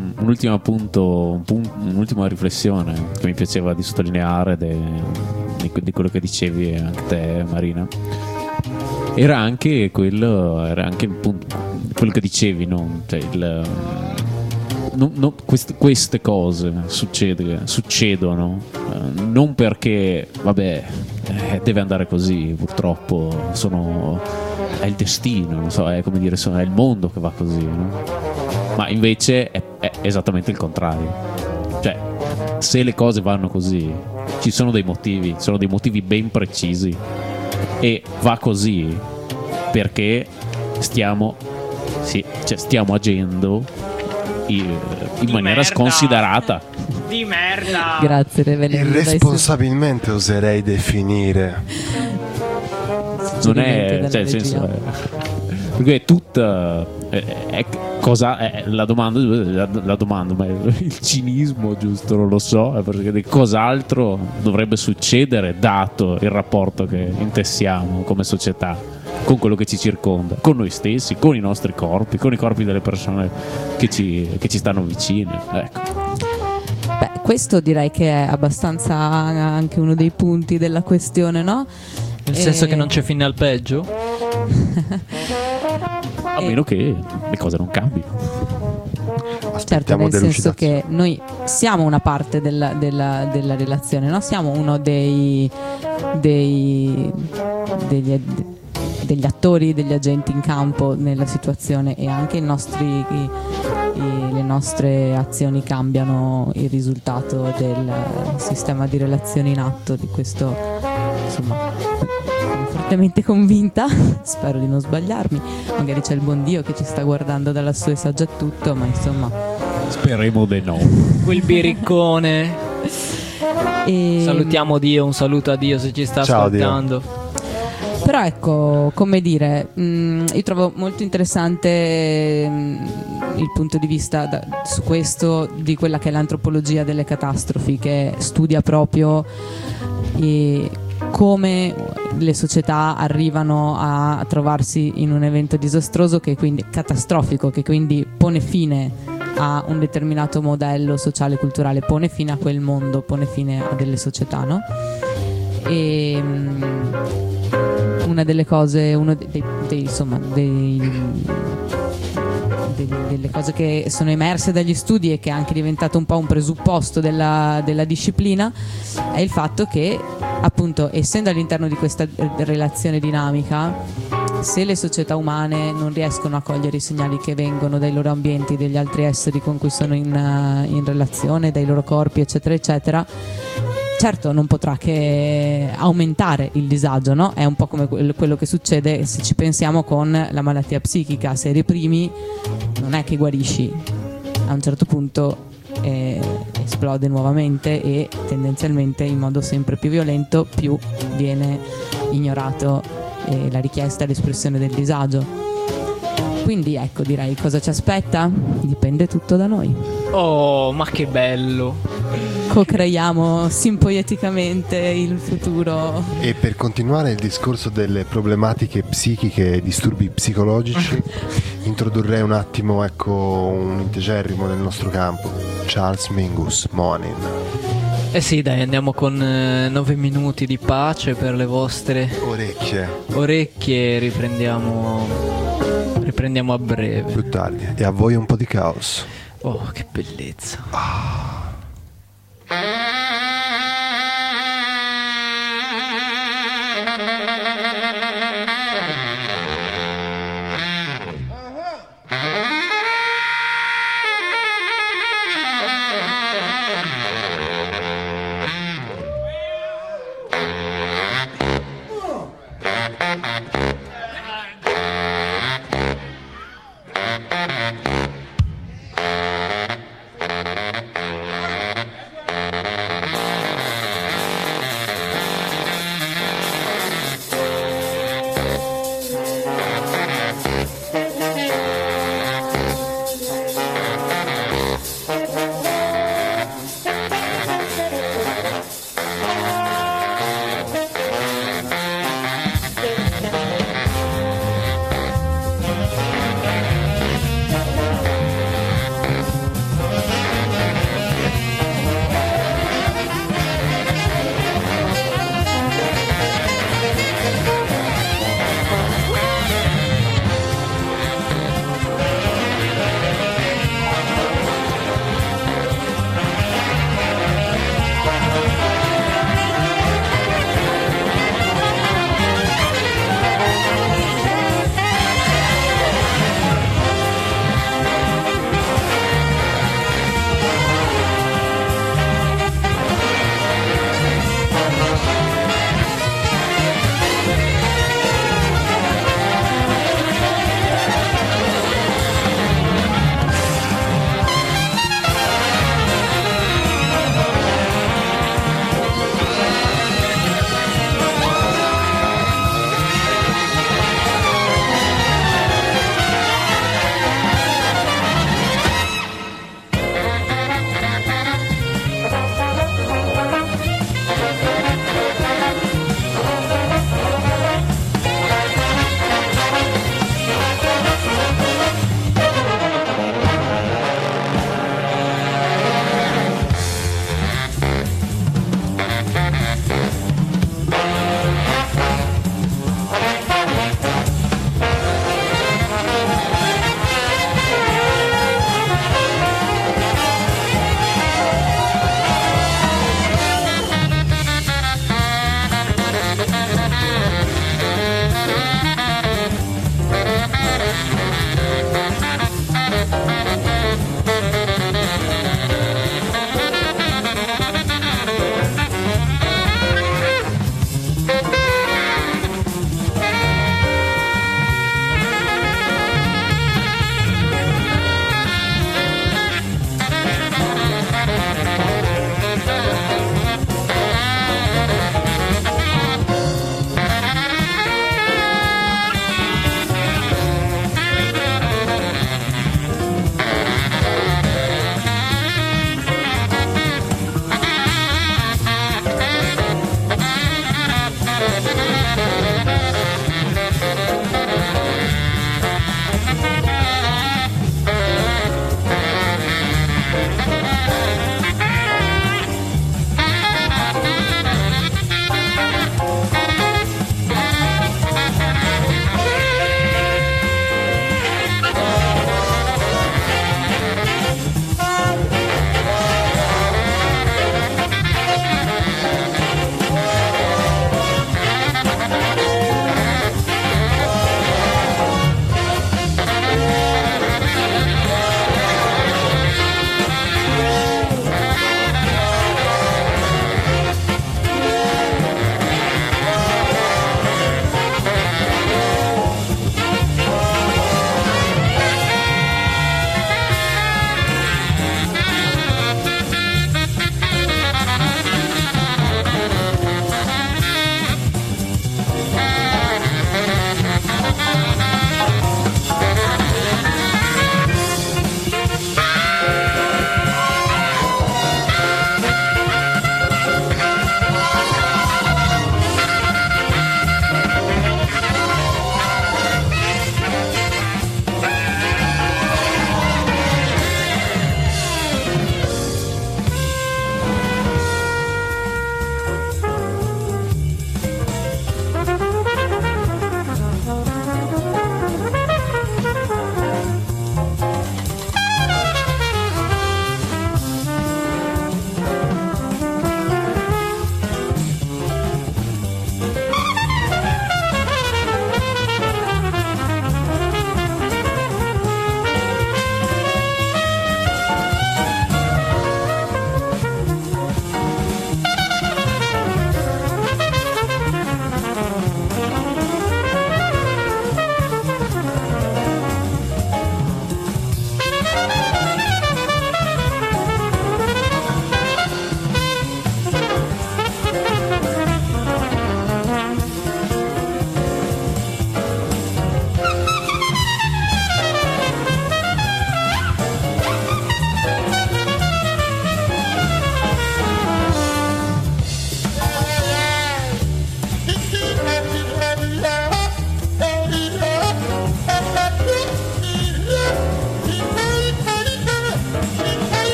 riflessione che mi piaceva di sottolineare di quello che dicevi anche te, Marina, era anche il punto, quello che dicevi, no? Cioè queste cose succedono non perché vabbè deve andare così, purtroppo è il destino, non so, è come dire, è il mondo che va così, no? Ma invece è esattamente il contrario. Cioè, se le cose vanno così, ci sono dei motivi ben precisi, e va così perché stiamo agendo in maniera sconsiderata. Di merda. Grazie, Revelino. Irresponsabilmente oserei definire. Non è, cioè, nel senso, perché è tutta la domanda, ma il cinismo, giusto, non lo so, perché cos'altro dovrebbe succedere dato il rapporto che intessiamo come società con quello che ci circonda, con noi stessi, con i nostri corpi, con i corpi delle persone che ci stanno vicine, ecco. Beh, questo direi che è abbastanza anche uno dei punti della questione, no? Nel senso che non c'è fine al peggio? A meno che le cose non cambino. Certo, nel senso che noi siamo una parte della relazione, no? Siamo uno degli attori, degli agenti in campo nella situazione, e anche le nostre azioni cambiano il risultato del sistema di relazioni in atto. Di questo, insomma, sono fortemente convinta, spero di non sbagliarmi, magari c'è il buon Dio che ci sta guardando dal lassù e sa già tutto, ma insomma speriamo di no. Quel biriccone. Salutiamo Dio, un saluto a Dio se ci sta ascoltando. Dio. Però ecco, come dire, io trovo molto interessante il punto di vista su questo di quella che è l'antropologia delle catastrofi, che studia proprio come le società arrivano a trovarsi in un evento disastroso, che quindi catastrofico, che quindi pone fine a un determinato modello sociale e culturale, pone fine a quel mondo, pone fine a delle società, no? E una delle cose, delle cose che sono emerse dagli studi e che è anche diventato un po' un presupposto della disciplina, è il fatto che, appunto, essendo all'interno di questa relazione dinamica, se le società umane non riescono a cogliere i segnali che vengono dai loro ambienti, dagli altri esseri con cui sono in relazione, dai loro corpi, eccetera eccetera, certo non potrà che aumentare il disagio, no? È un po' come quello che succede, se ci pensiamo, con la malattia psichica. Se reprimi non è che guarisci, a un certo punto esplode nuovamente, e tendenzialmente in modo sempre più violento più viene ignorato la richiesta e l'espressione del disagio. Quindi ecco, direi, cosa ci aspetta? Dipende tutto da noi. Oh, ma che bello! Co-creiamo simpoeticamente il futuro. E per continuare il discorso delle problematiche psichiche e disturbi psicologici, introdurrei un attimo, ecco, un integerrimo nel nostro campo. Charles Mingus, Morning. Eh sì, dai, andiamo con 9 minuti di pace per le vostre orecchie. Riprendiamo a breve. Più tardi. E a voi un po' di caos. Oh, che bellezza.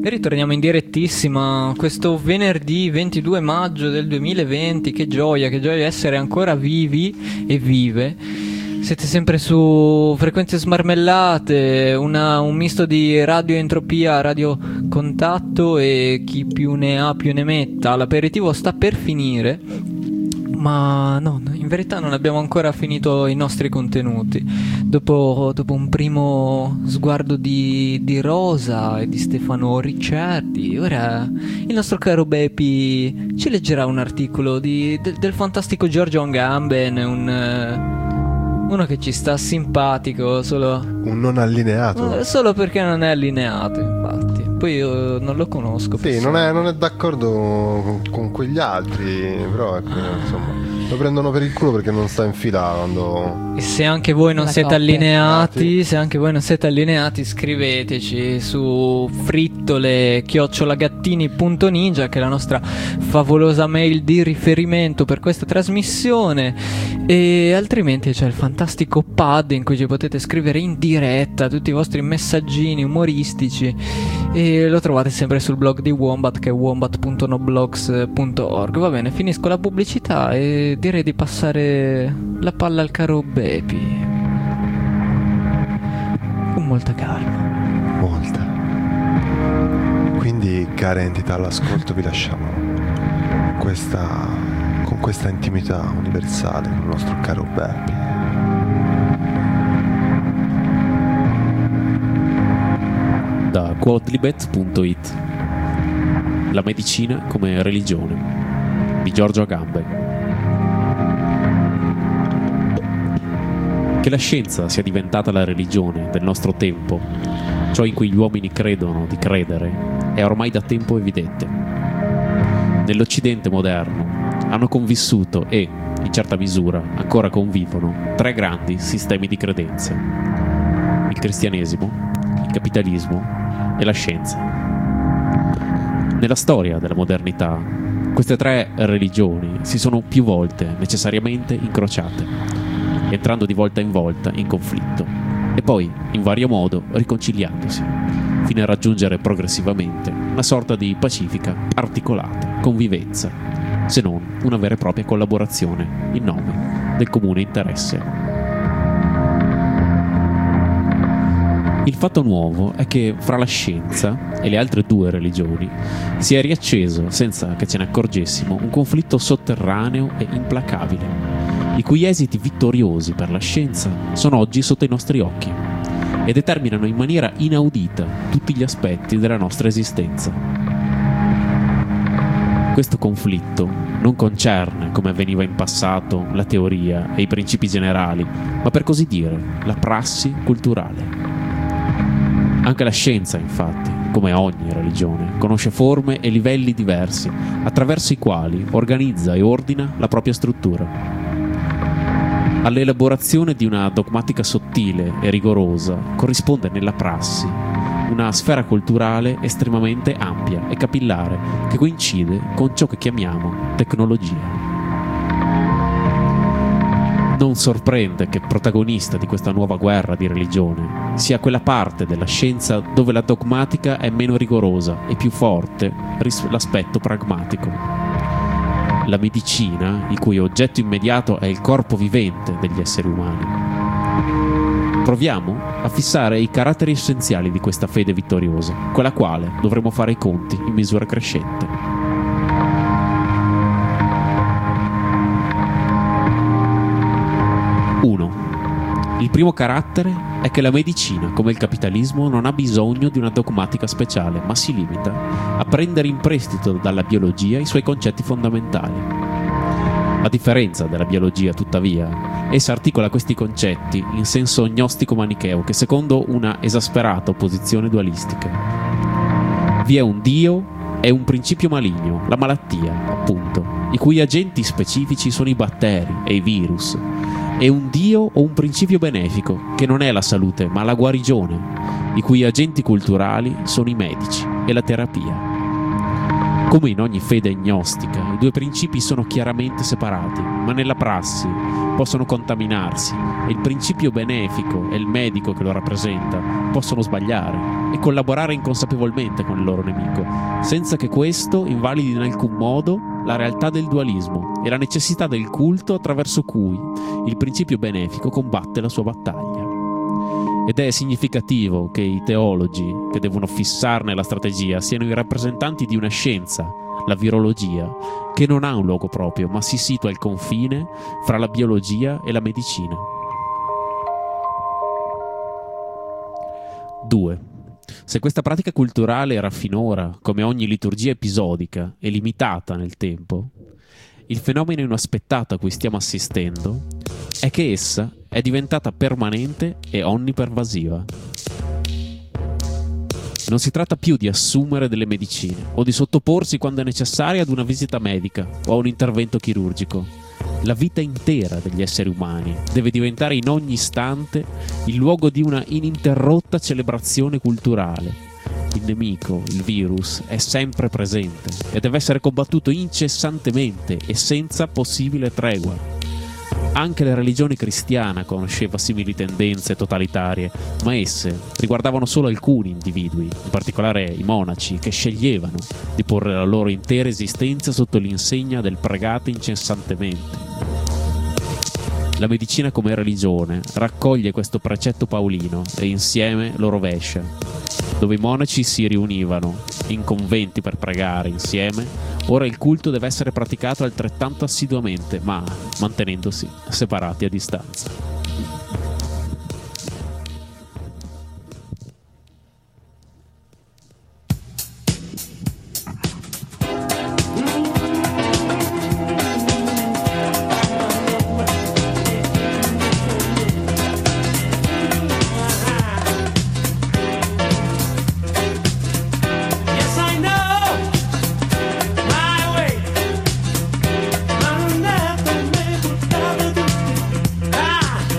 E ritorniamo in direttissima questo venerdì 22 maggio del 2020. Che gioia essere ancora vivi e vive. Siete sempre su frequenze smarmellate, un misto di radio entropia, radio contatto e chi più ne ha più ne metta. L'aperitivo sta per finire, ma no, in verità non abbiamo ancora finito i nostri contenuti. Dopo un primo sguardo di Rosa e di Stefano Ricciardi, ora il nostro caro Bepi ci leggerà un articolo del fantastico Giorgio Agamben, uno che ci sta simpatico, un non allineato. Solo perché non è allineato, infatti. Poi io non lo conosco. Sì, non è d'accordo con quegli altri, però ecco, insomma, lo prendono per il culo perché non sta in fila quando... E se anche voi non siete allineati, scriveteci su frittole@gattini.ninja, che è la nostra favolosa mail di riferimento per questa trasmissione. E altrimenti c'è il fantastico pad in cui ci potete scrivere in diretta tutti i vostri messaggini umoristici, e lo trovate sempre sul blog di Wombat, che è wombat.noblogs.org. Va bene, finisco la pubblicità e direi di passare la palla al caro Bepi con molta calma. Molta. Quindi, care entità all'ascolto, vi lasciamo con questa intimità universale con il nostro caro Bepi. Da quodlibet.it. La medicina come religione di Giorgio Agamben. Che la scienza sia diventata la religione del nostro tempo, ciò in cui gli uomini credono di credere, è ormai da tempo evidente. Nell'Occidente moderno hanno convissuto e, in certa misura, ancora convivono tre grandi sistemi di credenze: il cristianesimo, il capitalismo e la scienza. Nella storia della modernità, queste tre religioni si sono più volte necessariamente incrociate, entrando di volta in conflitto, e poi, in vario modo, riconciliandosi, fino a raggiungere progressivamente una sorta di pacifica, articolata convivenza, se non una vera e propria collaborazione in nome del comune interesse. Il fatto nuovo è che fra la scienza e le altre due religioni si è riacceso, senza che ce ne accorgessimo, un conflitto sotterraneo e implacabile, i cui esiti vittoriosi per la scienza sono oggi sotto i nostri occhi e determinano in maniera inaudita tutti gli aspetti della nostra esistenza. Questo conflitto non concerne, come avveniva in passato, la teoria e i principi generali, ma per così dire la prassi culturale. Anche la scienza, infatti, come ogni religione, conosce forme e livelli diversi attraverso i quali organizza e ordina la propria struttura. All'elaborazione di una dogmatica sottile e rigorosa corrisponde nella prassi una sfera culturale estremamente ampia e capillare che coincide con ciò che chiamiamo tecnologia. Non sorprende che protagonista di questa nuova guerra di religione sia quella parte della scienza dove la dogmatica è meno rigorosa e più forte l'aspetto pragmatico. La medicina, il cui oggetto immediato è il corpo vivente degli esseri umani. Proviamo a fissare i caratteri essenziali di questa fede vittoriosa, con la quale dovremo fare i conti in misura crescente. 1. Il primo carattere è che la medicina, come il capitalismo, non ha bisogno di una dogmatica speciale, ma si limita a prendere in prestito dalla biologia i suoi concetti fondamentali. A differenza della biologia, tuttavia, essa articola questi concetti in senso gnostico-manicheo, che secondo una esasperata opposizione dualistica. Vi è un Dio e un principio maligno, la malattia, appunto, i cui agenti specifici sono i batteri e i virus, e un Dio o un principio benefico, che non è la salute ma la guarigione, i cui agenti culturali sono i medici e la terapia. Come in ogni fede gnostica, i due principi sono chiaramente separati, ma nella prassi possono contaminarsi e il principio benefico e il medico che lo rappresenta possono sbagliare e collaborare inconsapevolmente con il loro nemico, senza che questo invalidi in alcun modo la realtà del dualismo e la necessità del culto attraverso cui il principio benefico combatte la sua battaglia. Ed è significativo che i teologi che devono fissarne la strategia siano i rappresentanti di una scienza, la virologia, che non ha un luogo proprio, ma si situa al confine fra la biologia e la medicina. 2. Se questa pratica culturale era finora, come ogni liturgia episodica, e limitata nel tempo, il fenomeno inaspettato a cui stiamo assistendo è che essa è diventata permanente e onnipervasiva. Non si tratta più di assumere delle medicine o di sottoporsi quando è necessario ad una visita medica o a un intervento chirurgico. La vita intera degli esseri umani deve diventare in ogni istante il luogo di una ininterrotta celebrazione culturale. Il nemico, il virus, è sempre presente e deve essere combattuto incessantemente e senza possibile tregua. Anche la religione cristiana conosceva simili tendenze totalitarie, ma esse riguardavano solo alcuni individui, in particolare i monaci, che sceglievano di porre la loro intera esistenza sotto l'insegna del pregate incessantemente. La medicina come religione raccoglie questo precetto paolino e insieme lo rovescia, dove i monaci si riunivano in conventi per pregare insieme. Ora il culto deve essere praticato altrettanto assiduamente, ma mantenendosi separati a distanza. Ah!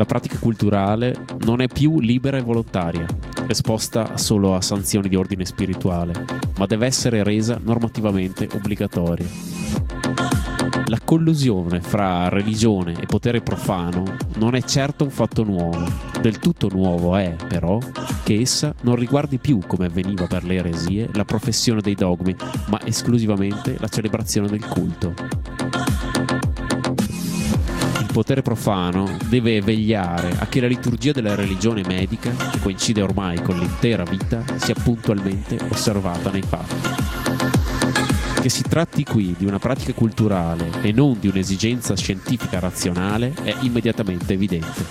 la pratica culturale non è più libera e volontaria, esposta solo a sanzioni di ordine spirituale, ma deve essere resa normativamente obbligatoria. La collusione fra religione e potere profano non è certo un fatto nuovo. Del tutto nuovo è, però, che essa non riguardi più, come avveniva per le eresie, la professione dei dogmi, ma esclusivamente la celebrazione del culto. Il potere profano deve vegliare a che la liturgia della religione medica, che coincide ormai con l'intera vita, sia puntualmente osservata nei fatti. Che si tratti qui di una pratica culturale e non di un'esigenza scientifica razionale è immediatamente evidente.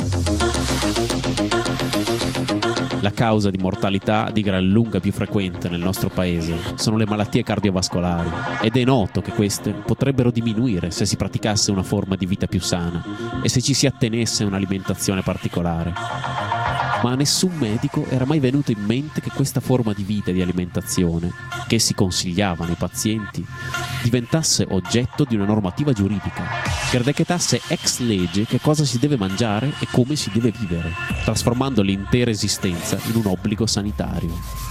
La causa di mortalità di gran lunga più frequente nel nostro paese sono le malattie cardiovascolari ed è noto che queste potrebbero diminuire se si praticasse una forma di vita più sana e se ci si attenesse a un'alimentazione particolare. Ma a nessun medico era mai venuto in mente che questa forma di vita e di alimentazione, che si consigliavano ai pazienti, diventasse oggetto di una normativa giuridica, che decretasse ex legge che cosa si deve mangiare e come si deve vivere, trasformando l'intera esistenza in un obbligo sanitario.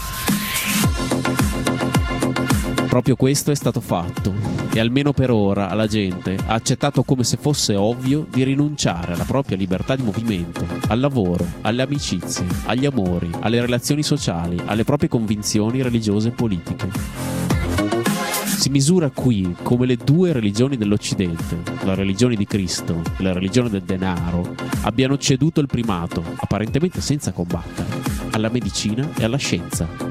Proprio questo è stato fatto e almeno per ora la gente ha accettato come se fosse ovvio di rinunciare alla propria libertà di movimento, al lavoro, alle amicizie, agli amori, alle relazioni sociali, alle proprie convinzioni religiose e politiche. Si misura qui come le due religioni dell'Occidente, la religione di Cristo e la religione del denaro, abbiano ceduto il primato, apparentemente senza combattere, alla medicina e alla scienza.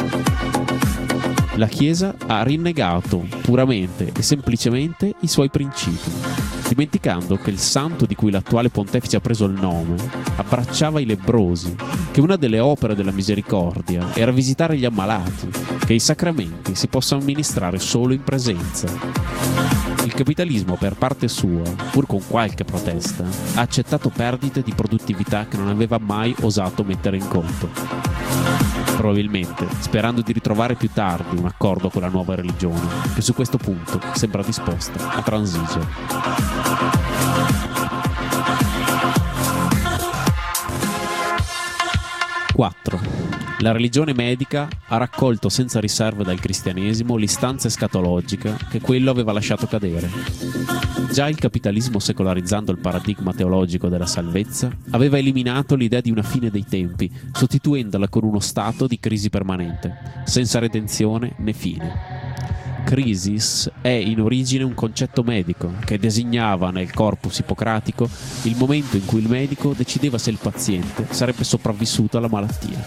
La Chiesa ha rinnegato puramente e semplicemente i suoi principi, dimenticando che il santo di cui l'attuale pontefice ha preso il nome abbracciava i lebbrosi, che una delle opere della misericordia era visitare gli ammalati, che i sacramenti si possono amministrare solo in presenza. Il capitalismo, per parte sua, pur con qualche protesta, ha accettato perdite di produttività che non aveva mai osato mettere in conto. Probabilmente sperando di ritrovare più tardi un accordo con la nuova religione, che su questo punto sembra disposta a transigere. La religione medica ha raccolto senza riserve dal cristianesimo l'istanza escatologica che quello aveva lasciato cadere. Già il capitalismo, secolarizzando il paradigma teologico della salvezza, aveva eliminato l'idea di una fine dei tempi, sostituendola con uno stato di crisi permanente, senza redenzione né fine. Crisis è in origine un concetto medico che designava nel corpus ippocratico il momento in cui il medico decideva se il paziente sarebbe sopravvissuto alla malattia.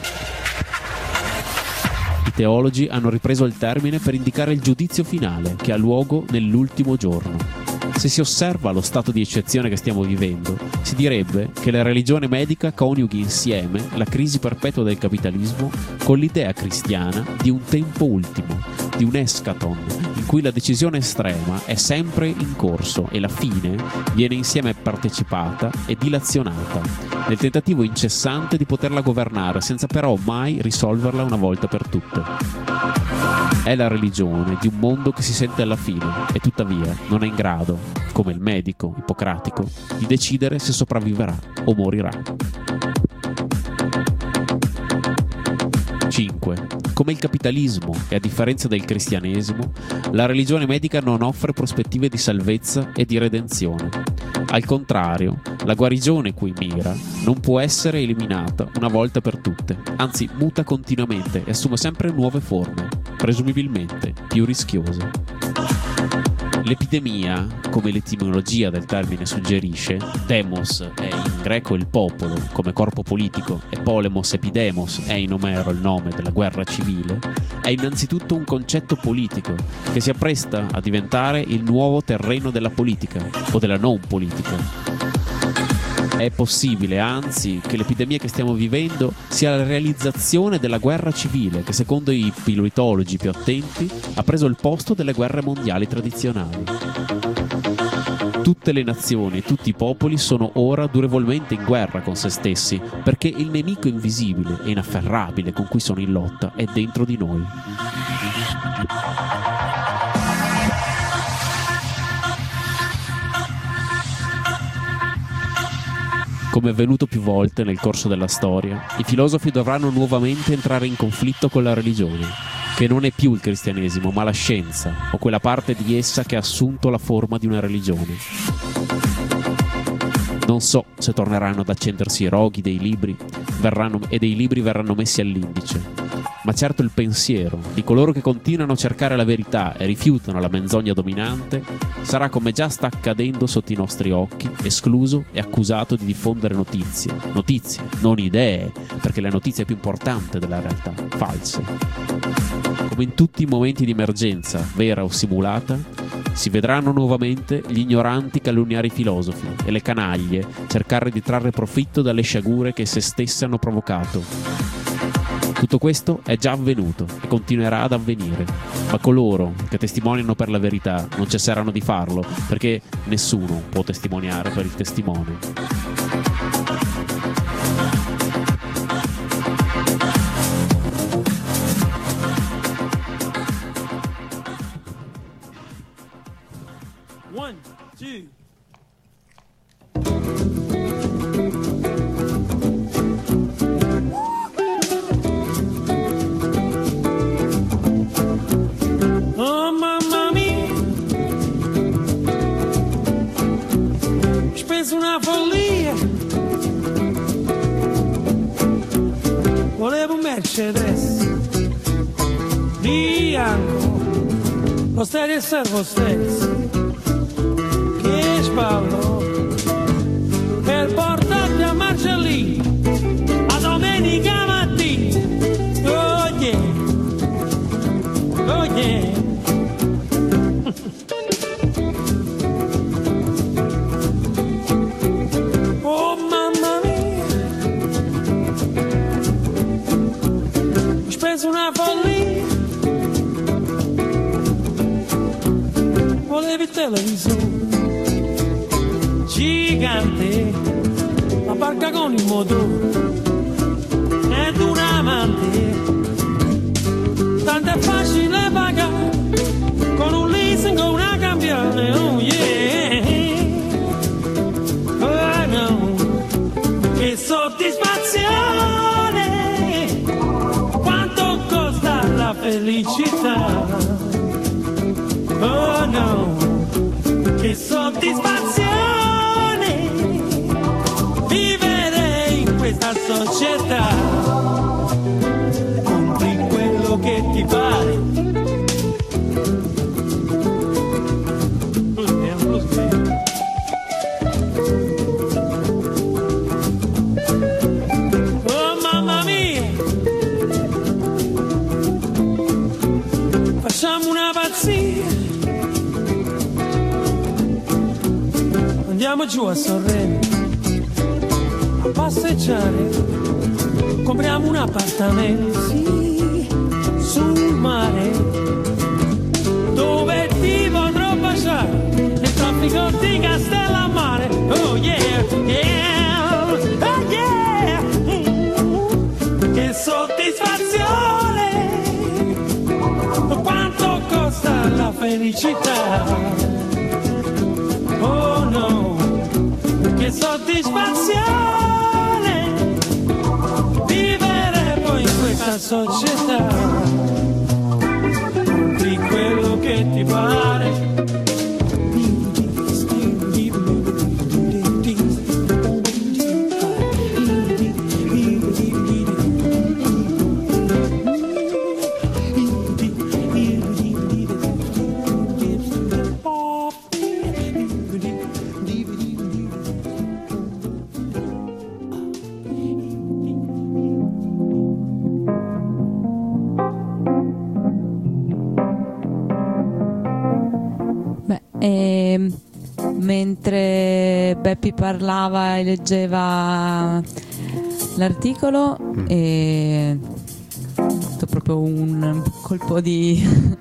I teologi hanno ripreso il termine per indicare il giudizio finale che ha luogo nell'ultimo giorno. Se si osserva lo stato di eccezione che stiamo vivendo, si direbbe che la religione medica coniughi insieme la crisi perpetua del capitalismo con l'idea cristiana di un tempo ultimo, di un eschaton, in cui la decisione estrema è sempre in corso e la fine viene insieme partecipata e dilazionata, nel tentativo incessante di poterla governare senza però mai risolverla una volta per tutte. È la religione di un mondo che si sente alla fine e tuttavia non è in grado, come il medico ippocratico, di decidere se sopravviverà o morirà. 5. Come il capitalismo e a differenza del cristianesimo, la religione medica non offre prospettive di salvezza e di redenzione. Al contrario, la guarigione cui mira non può essere eliminata una volta per tutte, anzi muta continuamente e assume sempre nuove forme, presumibilmente più rischiose. L'epidemia, come l'etimologia del termine suggerisce, demos è in greco il popolo come corpo politico e polemos epidemos è in Omero il nome della guerra civile, è innanzitutto un concetto politico che si appresta a diventare il nuovo terreno della politica o della non politica. È possibile, anzi, che l'epidemia che stiamo vivendo sia la realizzazione della guerra civile che, secondo i politologi più attenti, ha preso il posto delle guerre mondiali tradizionali. Tutte le nazioni e tutti i popoli sono ora durevolmente in guerra con se stessi, perché il nemico invisibile e inafferrabile con cui sono in lotta è dentro di noi. Come è avvenuto più volte nel corso della storia, i filosofi dovranno nuovamente entrare in conflitto con la religione, che non è più il cristianesimo, ma la scienza, o quella parte di essa che ha assunto la forma di una religione. Non so se torneranno ad accendersi i roghi dei libri e dei libri verranno messi all'indice, ma certo il pensiero di coloro che continuano a cercare la verità e rifiutano la menzogna dominante sarà, come già sta accadendo sotto i nostri occhi, escluso e accusato di diffondere notizie, non idee, perché la notizia è più importante della realtà, false. Come in tutti i momenti di emergenza, vera o simulata, si vedranno nuovamente gli ignoranti calunniare i filosofi e le canaglie cercare di trarre profitto dalle sciagure che esse stesse hanno provocato. Tutto questo è già avvenuto e continuerà ad avvenire, ma coloro che testimoniano per la verità non cesseranno di farlo, perché nessuno può testimoniare per il testimone. One, two. Oh mamma mia, ho speso una follia, volevo un Mercedes bianco, lo stereo e servo stesso, che spallo per portarti a Marcellino a domenica mattina. Oh yeah, oh yeah. Oh mamma mia, ho speso una follia, volevi il televisore gigante, la barca con il motore ed un amante, tanto è facile pagare con un leasing o una cambiale. Oh yeah, oh no, che soddisfazione, quanto costa la felicità. Oh no, che soddisfazione vivere in questa società. Compri quello che ti pare, oh mamma mia, facciamo una pazzia, andiamo giù a Sanremo a passeggiare, compriamo un appartamento, sì, sul mare, dove ti potrò baciare nel traffico di Castellammare. Oh yeah, yeah, oh yeah, che soddisfazione, quanto costa la felicità. Oh no, che soddisfazione vivere poi in questa società. Di quello che ti pare, mentre Beppi parlava e leggeva l'articolo, e proprio un colpo di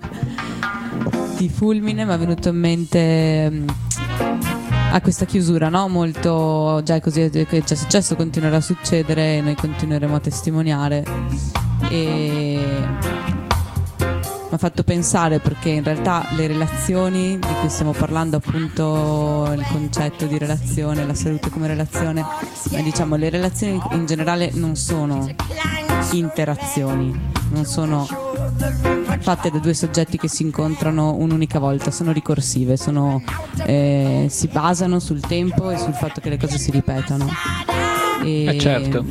fulmine mi è venuto in mente a questa chiusura, no? Molto già è così, che è già successo, continuerà a succedere e noi continueremo a testimoniare, e ha fatto pensare, perché in realtà le relazioni di cui stiamo parlando, appunto il concetto di relazione, la salute come relazione, diciamo le relazioni in generale non sono interazioni, non sono fatte da due soggetti che si incontrano un'unica volta, sono ricorsive, si basano sul tempo e sul fatto che le cose si ripetano. Certo.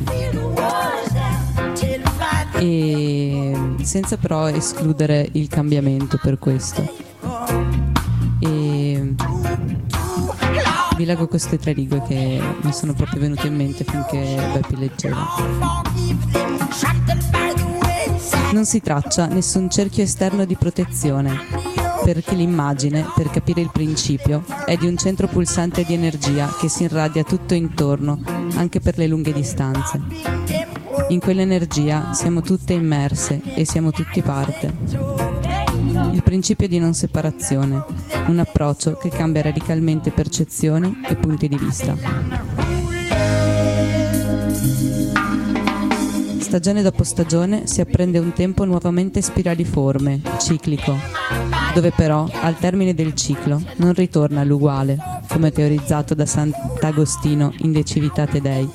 E senza però escludere il cambiamento per questo. E vi leggo queste 3 righe che mi sono proprio venute in mente finché Beppi leggeva. Non si traccia nessun cerchio esterno di protezione, perché l'immagine, per capire il principio, è di un centro pulsante di energia che si irradia tutto intorno, anche per le lunghe distanze. In quell'energia siamo tutte immerse e siamo tutti parte. Il principio di non separazione, un approccio che cambia radicalmente percezioni e punti di vista. Stagione dopo stagione si apprende un tempo nuovamente spiraliforme, ciclico, dove però al termine del ciclo non ritorna l'uguale, come teorizzato da Sant'Agostino in De Civitate Dei.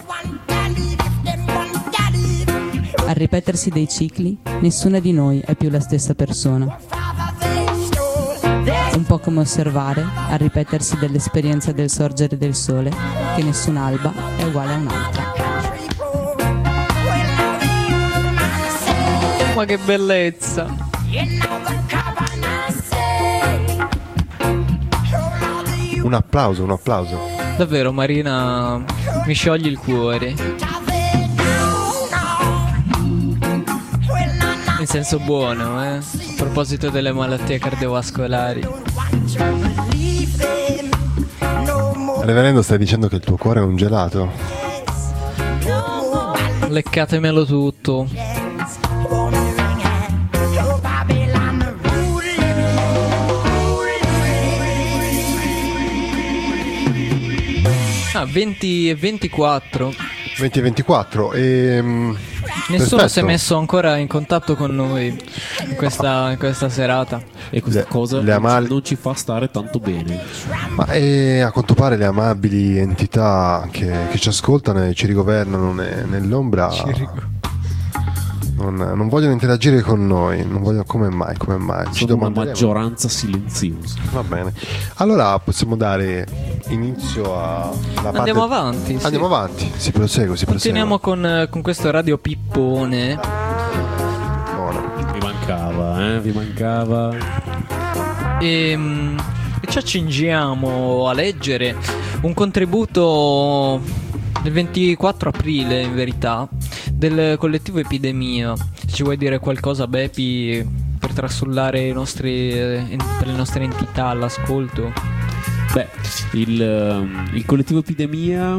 Al ripetersi dei cicli, nessuna di noi è più la stessa persona. Un po' come osservare, al ripetersi dell'esperienza del sorgere del sole, che nessun'alba è uguale a un'altra. Ma che bellezza! Un applauso. Davvero, Marina, mi sciogli il cuore. In senso buono, A proposito delle malattie cardiovascolari. Reverendo, stai dicendo che il tuo cuore è un gelato? Leccatemelo tutto. Ah, 20 e 24. 20 e 24 Nessuno si è messo ancora in contatto con noi in questa serata. E questa cosa non ci fa stare tanto bene. Ma a quanto pare le amabili entità che ci ascoltano e ci rigovernano nell'ombra non vogliono interagire con noi. Non vogliono. Come mai? Sono una maggioranza silenziosa. Va bene. Allora possiamo dare inizio alla parte. Andiamo avanti. Andiamo avanti. Si prosegue. Continuiamo con questo radio pippone. Vi mancava. E ci accingiamo a leggere un contributo del 24 aprile, in verità, del collettivo Epidemia. Ci vuoi dire qualcosa, Beppi, per trasullare per le nostre entità all'ascolto? Beh, il collettivo Epidemia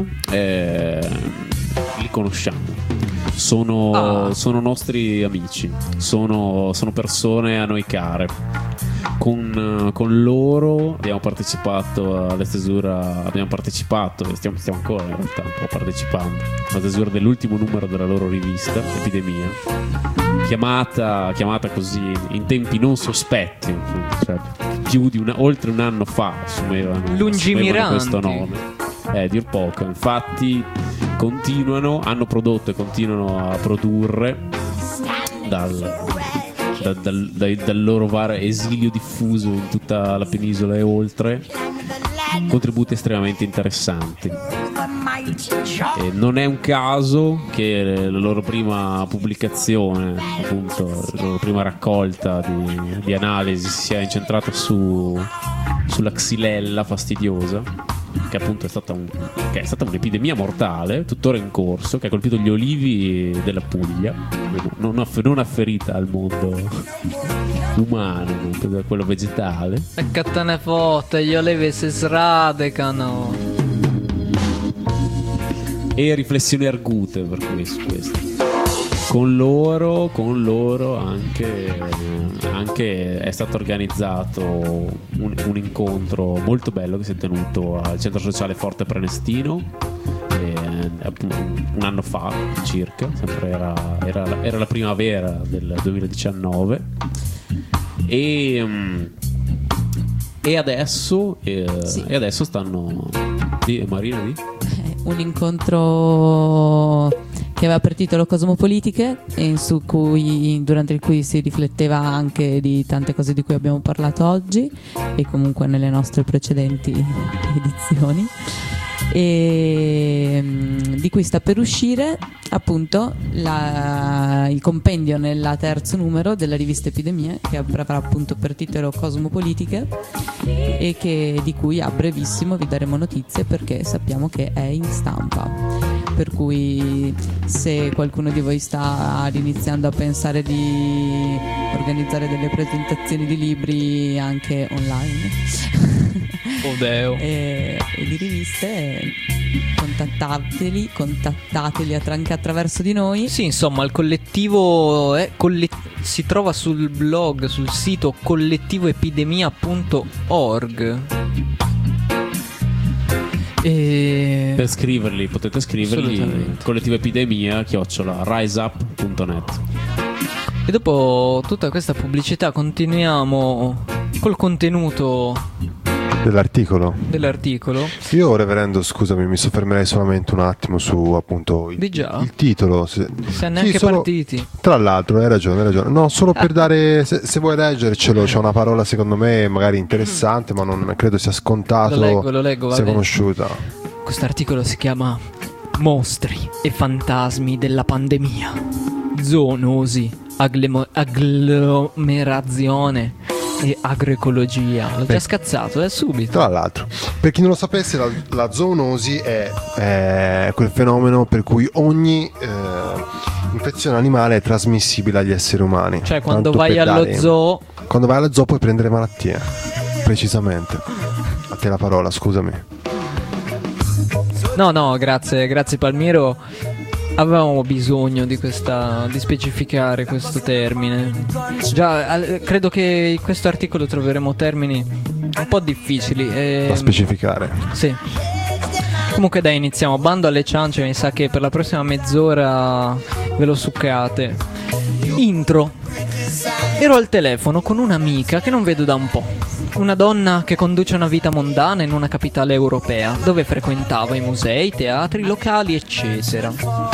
li conosciamo. Sono nostri amici, sono persone a noi care. Con loro abbiamo partecipato alla stesura, e stiamo ancora in realtà un po' partecipando alla stesura dell'ultimo numero della loro rivista Epidemia, chiamata così in tempi non sospetti, cioè oltre un anno fa assumevano questo nome. Dir poco. Infatti hanno prodotto e continuano a produrre dal loro vario esilio diffuso in tutta la penisola e oltre contributi estremamente interessanti. E non è un caso che la loro prima pubblicazione, appunto la loro prima raccolta di analisi, sia incentrata sulla xylella fastidiosa, che appunto è stata un'epidemia mortale tuttora in corso, che ha colpito gli olivi della Puglia, non afferita al mondo umano, non quello vegetale. E che te ne fotte, gli olivi si sradicano. E riflessioni argute per questo. Con loro anche è stato organizzato un incontro molto bello che si è tenuto al centro sociale Forte Prenestino un anno fa circa, sempre era la primavera del 2019, E adesso Sì. e adesso stanno Marina di? Un incontro che aveva per titolo Cosmopolitiche e durante il cui si rifletteva anche di tante cose di cui abbiamo parlato oggi e comunque nelle nostre precedenti edizioni, e di cui sta per uscire appunto il compendio nel terzo numero della rivista Epidemie, che avrà appunto per titolo Cosmopolitiche e di cui a brevissimo vi daremo notizie, perché sappiamo che è in stampa, per cui se qualcuno di voi sta iniziando a pensare di organizzare delle presentazioni di libri anche online Odeo. e di riviste, contattateli anche attraverso di noi. Sì, insomma, il collettivo si trova sul blog, sul sito collettivoepidemia.org. Per scriverli, potete scriverli collettivoepidemia@riseup.net. E dopo tutta questa pubblicità continuiamo col contenuto dell'articolo. Io, reverendo, scusami, mi soffermerei solamente un attimo su appunto il titolo. Siamo neanche partiti. Tra l'altro, hai ragione. No, solo per dare, se vuoi leggercelo, c'è una parola secondo me magari interessante, ma non credo sia scontato. Lo leggo, sia conosciuta. Questo articolo si chiama Mostri e fantasmi della pandemia, zoonosi, agglomerazione e agroecologia. L'ho già scazzato, subito. Tra l'altro, per chi non lo sapesse, la zoonosi è quel fenomeno per cui ogni infezione animale è trasmissibile agli esseri umani. Cioè quando vai allo zoo puoi prendere malattie, precisamente. A te la parola, scusami. No, grazie Palmiro. Avevamo bisogno di specificare questo termine. Già, credo che in questo articolo troveremo termini un po' difficili da specificare. Sì. Comunque dai, iniziamo. Bando alle ciance, mi sa che per la prossima mezz'ora ve lo succate. Intro. Ero al telefono con un'amica che non vedo da un po'. Una donna che conduce una vita mondana in una capitale europea, dove frequentava i musei, i teatri, i locali, eccetera.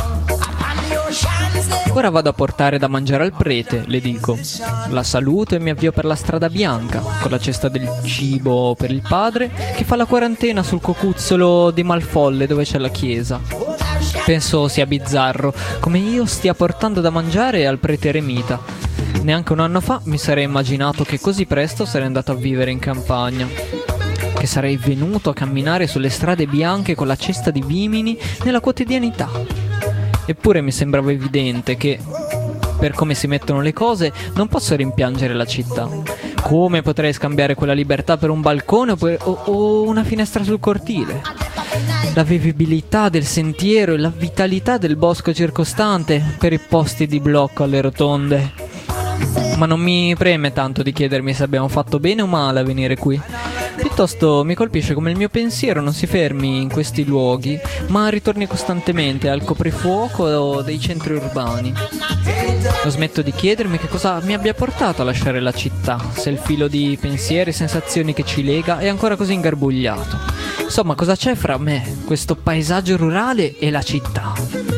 Ora vado a portare da mangiare al prete, le dico. La saluto e mi avvio per la strada bianca, con la cesta del cibo per il padre, che fa la quarantena sul cocuzzolo di Malfolle dove c'è la chiesa. Penso sia bizzarro, come io stia portando da mangiare al prete eremita. Neanche un anno fa mi sarei immaginato che così presto sarei andato a vivere in campagna, che sarei venuto a camminare sulle strade bianche con la cesta di vimini nella quotidianità. Eppure mi sembrava evidente che, per come si mettono le cose, non posso rimpiangere la città. Come potrei scambiare quella libertà per un balcone o una finestra sul cortile? La vivibilità del sentiero e la vitalità del bosco circostante per i posti di blocco alle rotonde. Ma non mi preme tanto di chiedermi se abbiamo fatto bene o male a venire qui. Piuttosto mi colpisce come il mio pensiero non si fermi in questi luoghi, ma ritorni costantemente al coprifuoco dei centri urbani. Non smetto di chiedermi che cosa mi abbia portato a lasciare la città, se il filo di pensieri e sensazioni che ci lega è ancora così ingarbugliato. Insomma, cosa c'è fra me, questo paesaggio rurale e la città?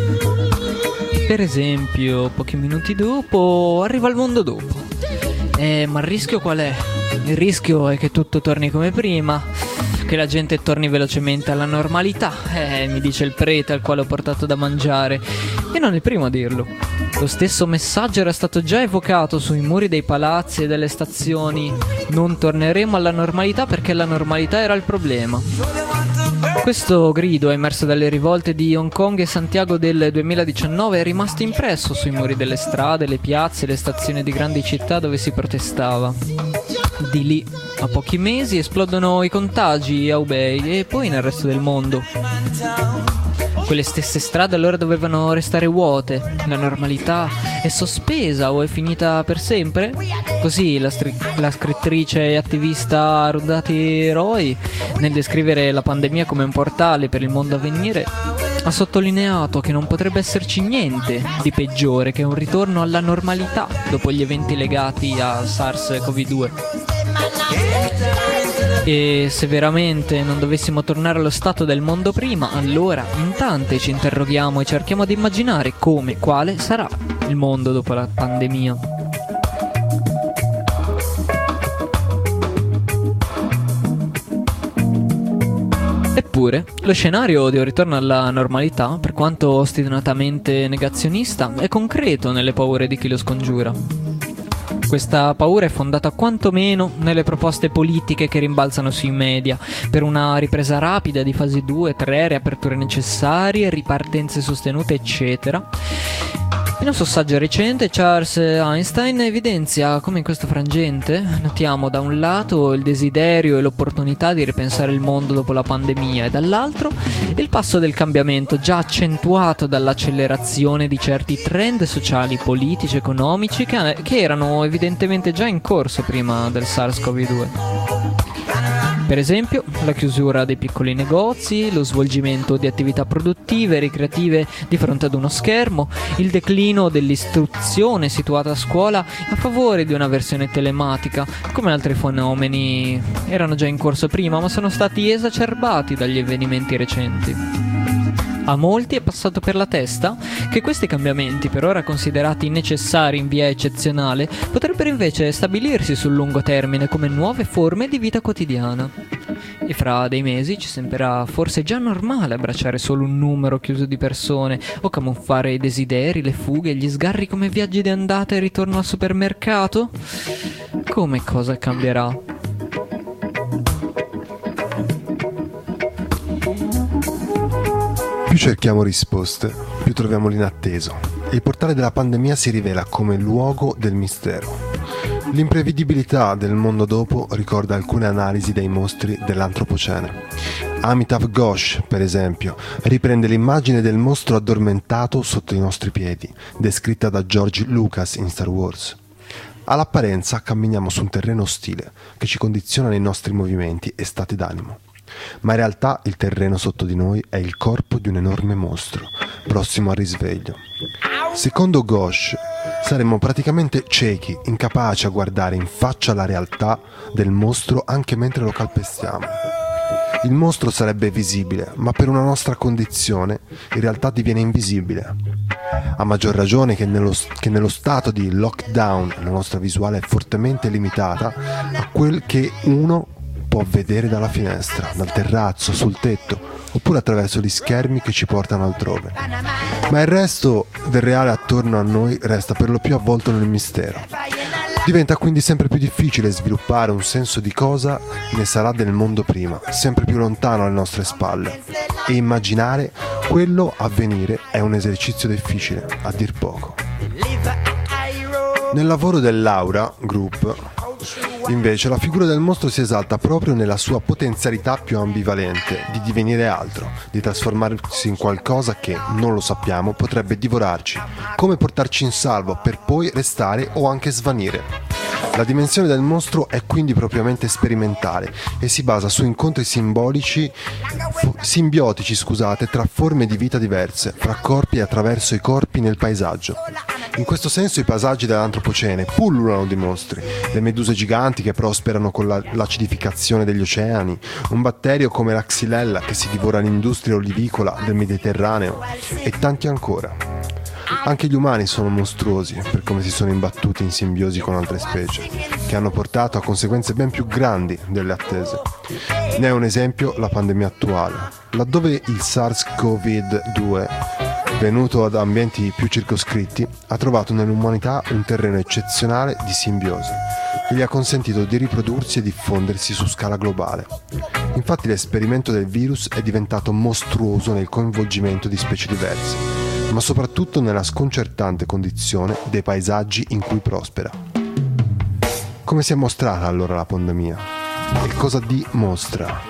Per esempio, pochi minuti dopo arriva il mondo dopo. Ma il rischio qual è? Il rischio è che tutto torni come prima, che la gente torni velocemente alla normalità, mi dice il prete al quale ho portato da mangiare. E non il primo a dirlo. Lo stesso messaggio era stato già evocato sui muri dei palazzi e delle stazioni. Non torneremo alla normalità perché la normalità era il problema. Questo grido, emerso dalle rivolte di Hong Kong e Santiago del 2019, è rimasto impresso sui muri delle strade, le piazze e le stazioni di grandi città dove si protestava. Di lì a pochi mesi esplodono i contagi a Hubei e poi nel resto del mondo. Quelle stesse strade allora dovevano restare vuote. La normalità è sospesa o è finita per sempre? Così la scrittrice e attivista Arundhati Roy, nel descrivere la pandemia come un portale per il mondo a venire, ha sottolineato che non potrebbe esserci niente di peggiore che un ritorno alla normalità dopo gli eventi legati a SARS-CoV-2. E se veramente non dovessimo tornare allo stato del mondo prima, allora in tante ci interroghiamo e cerchiamo di immaginare come, quale sarà il mondo dopo la pandemia. Eppure, lo scenario di un ritorno alla normalità, per quanto ostinatamente negazionista, è concreto nelle paure di chi lo scongiura. Questa paura è fondata quantomeno nelle proposte politiche che rimbalzano sui media per una ripresa rapida di fasi 2, 3, riaperture necessarie, ripartenze sostenute, eccetera. In un suo saggio recente, Charles Einstein evidenzia come in questo frangente notiamo da un lato il desiderio e l'opportunità di ripensare il mondo dopo la pandemia e dall'altro il passo del cambiamento già accentuato dall'accelerazione di certi trend sociali, politici, economici che erano evidentemente già in corso prima del SARS-CoV-2. Per esempio, la chiusura dei piccoli negozi, lo svolgimento di attività produttive e ricreative di fronte ad uno schermo, il declino dell'istruzione situata a scuola a favore di una versione telematica, come altri fenomeni erano già in corso prima, ma sono stati esacerbati dagli avvenimenti recenti. A molti è passato per la testa che questi cambiamenti, per ora considerati necessari in via eccezionale, potrebbero invece stabilirsi sul lungo termine come nuove forme di vita quotidiana. E fra dei mesi ci sembrerà forse già normale abbracciare solo un numero chiuso di persone o camuffare i desideri, le fughe e gli sgarri come viaggi di andata e ritorno al supermercato? Come cosa cambierà? Più cerchiamo risposte, più troviamo l'inatteso. Il portale della pandemia si rivela come luogo del mistero. L'imprevedibilità del mondo dopo ricorda alcune analisi dei mostri dell'antropocene. Amitav Ghosh, per esempio, riprende l'immagine del mostro addormentato sotto i nostri piedi, descritta da George Lucas in Star Wars. All'apparenza camminiamo su un terreno ostile che ci condiziona nei nostri movimenti e stati d'animo. Ma in realtà il terreno sotto di noi è il corpo di un enorme mostro, prossimo al risveglio. Secondo Ghosh, saremmo praticamente ciechi, incapaci a guardare in faccia la realtà del mostro anche mentre lo calpestiamo. Il mostro sarebbe visibile, ma per una nostra condizione in realtà diviene invisibile. A maggior ragione che nello stato di lockdown la nostra visuale è fortemente limitata a quel che uno può vedere dalla finestra, dal terrazzo, sul tetto, oppure attraverso gli schermi che ci portano altrove. Ma il resto del reale attorno a noi resta per lo più avvolto nel mistero. Diventa quindi sempre più difficile sviluppare un senso di cosa ne sarà del mondo prima, sempre più lontano alle nostre spalle. E immaginare quello a venire è un esercizio difficile, a dir poco. Nel lavoro dell'Aura Group, invece, la figura del mostro si esalta proprio nella sua potenzialità più ambivalente di divenire altro, di trasformarsi in qualcosa che, non lo sappiamo, potrebbe divorarci, come portarci in salvo per poi restare o anche svanire. La dimensione del mostro è quindi propriamente sperimentale e si basa su incontri simbiotici tra forme di vita diverse, fra corpi e attraverso i corpi nel paesaggio. In questo senso i paesaggi dell'antropocene pullulano di mostri, le meduse giganti che prosperano con l'acidificazione degli oceani, un batterio come la xylella che si divora l'industria olivicola del Mediterraneo e tanti ancora. Anche gli umani sono mostruosi per come si sono imbattuti in simbiosi con altre specie, che hanno portato a conseguenze ben più grandi delle attese. Ne è un esempio la pandemia attuale, laddove il SARS-CoV-2, venuto da ambienti più circoscritti, ha trovato nell'umanità un terreno eccezionale di simbiosi, che gli ha consentito di riprodursi e diffondersi su scala globale. Infatti l'esperimento del virus è diventato mostruoso nel coinvolgimento di specie diverse, ma soprattutto nella sconcertante condizione dei paesaggi in cui prospera. Come si è mostrata allora la pandemia? E cosa dimostra?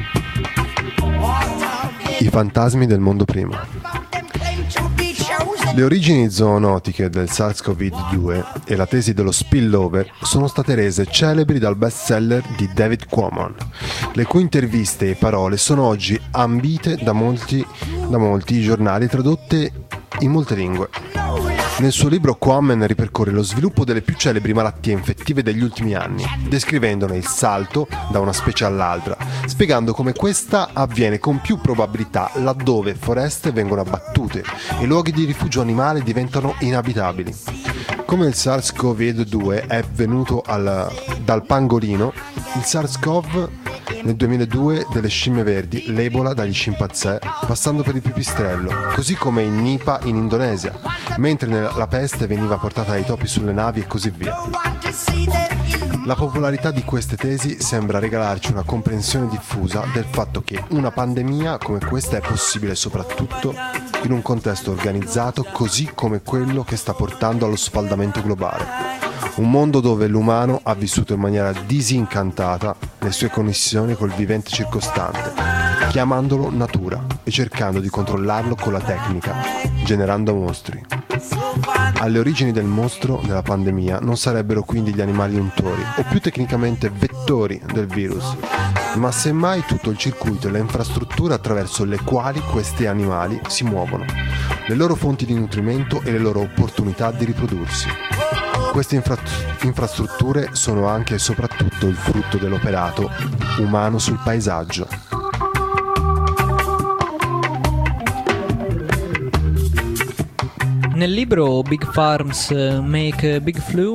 I fantasmi del mondo prima. Le origini zoonotiche del SARS-CoV-2 e la tesi dello spillover sono state rese celebri dal bestseller di David Quammen, le cui interviste e parole sono oggi ambite da molti giornali, tradotte in molte lingue. Nel suo libro Quammen ripercorre lo sviluppo delle più celebri malattie infettive degli ultimi anni, descrivendone il salto da una specie all'altra, spiegando come questa avviene con più probabilità laddove foreste vengono abbattute e luoghi di rifugio animale diventano inabitabili. Come il SARS-CoV-2 è venuto dal pangolino, il SARS-CoV nel 2002 delle scimmie verdi, l'Ebola dagli scimpanzé, passando per il pipistrello, così come il Nipah in Indonesia, mentre la peste veniva portata dai topi sulle navi e così via. La popolarità di queste tesi sembra regalarci una comprensione diffusa del fatto che una pandemia come questa è possibile soprattutto in un contesto organizzato così come quello che sta portando allo sfaldamento globale. Un mondo dove l'umano ha vissuto in maniera disincantata le sue connessioni col vivente circostante, chiamandolo natura e cercando di controllarlo con la tecnica, generando mostri. Alle origini del mostro della pandemia non sarebbero quindi gli animali untori, o più tecnicamente vettori del virus, ma semmai tutto il circuito e le infrastrutture attraverso le quali questi animali si muovono, le loro fonti di nutrimento e le loro opportunità di riprodursi. Queste infrastrutture sono anche e soprattutto il frutto dell'operato umano sul paesaggio. Nel libro Big Farms Make Big Flu,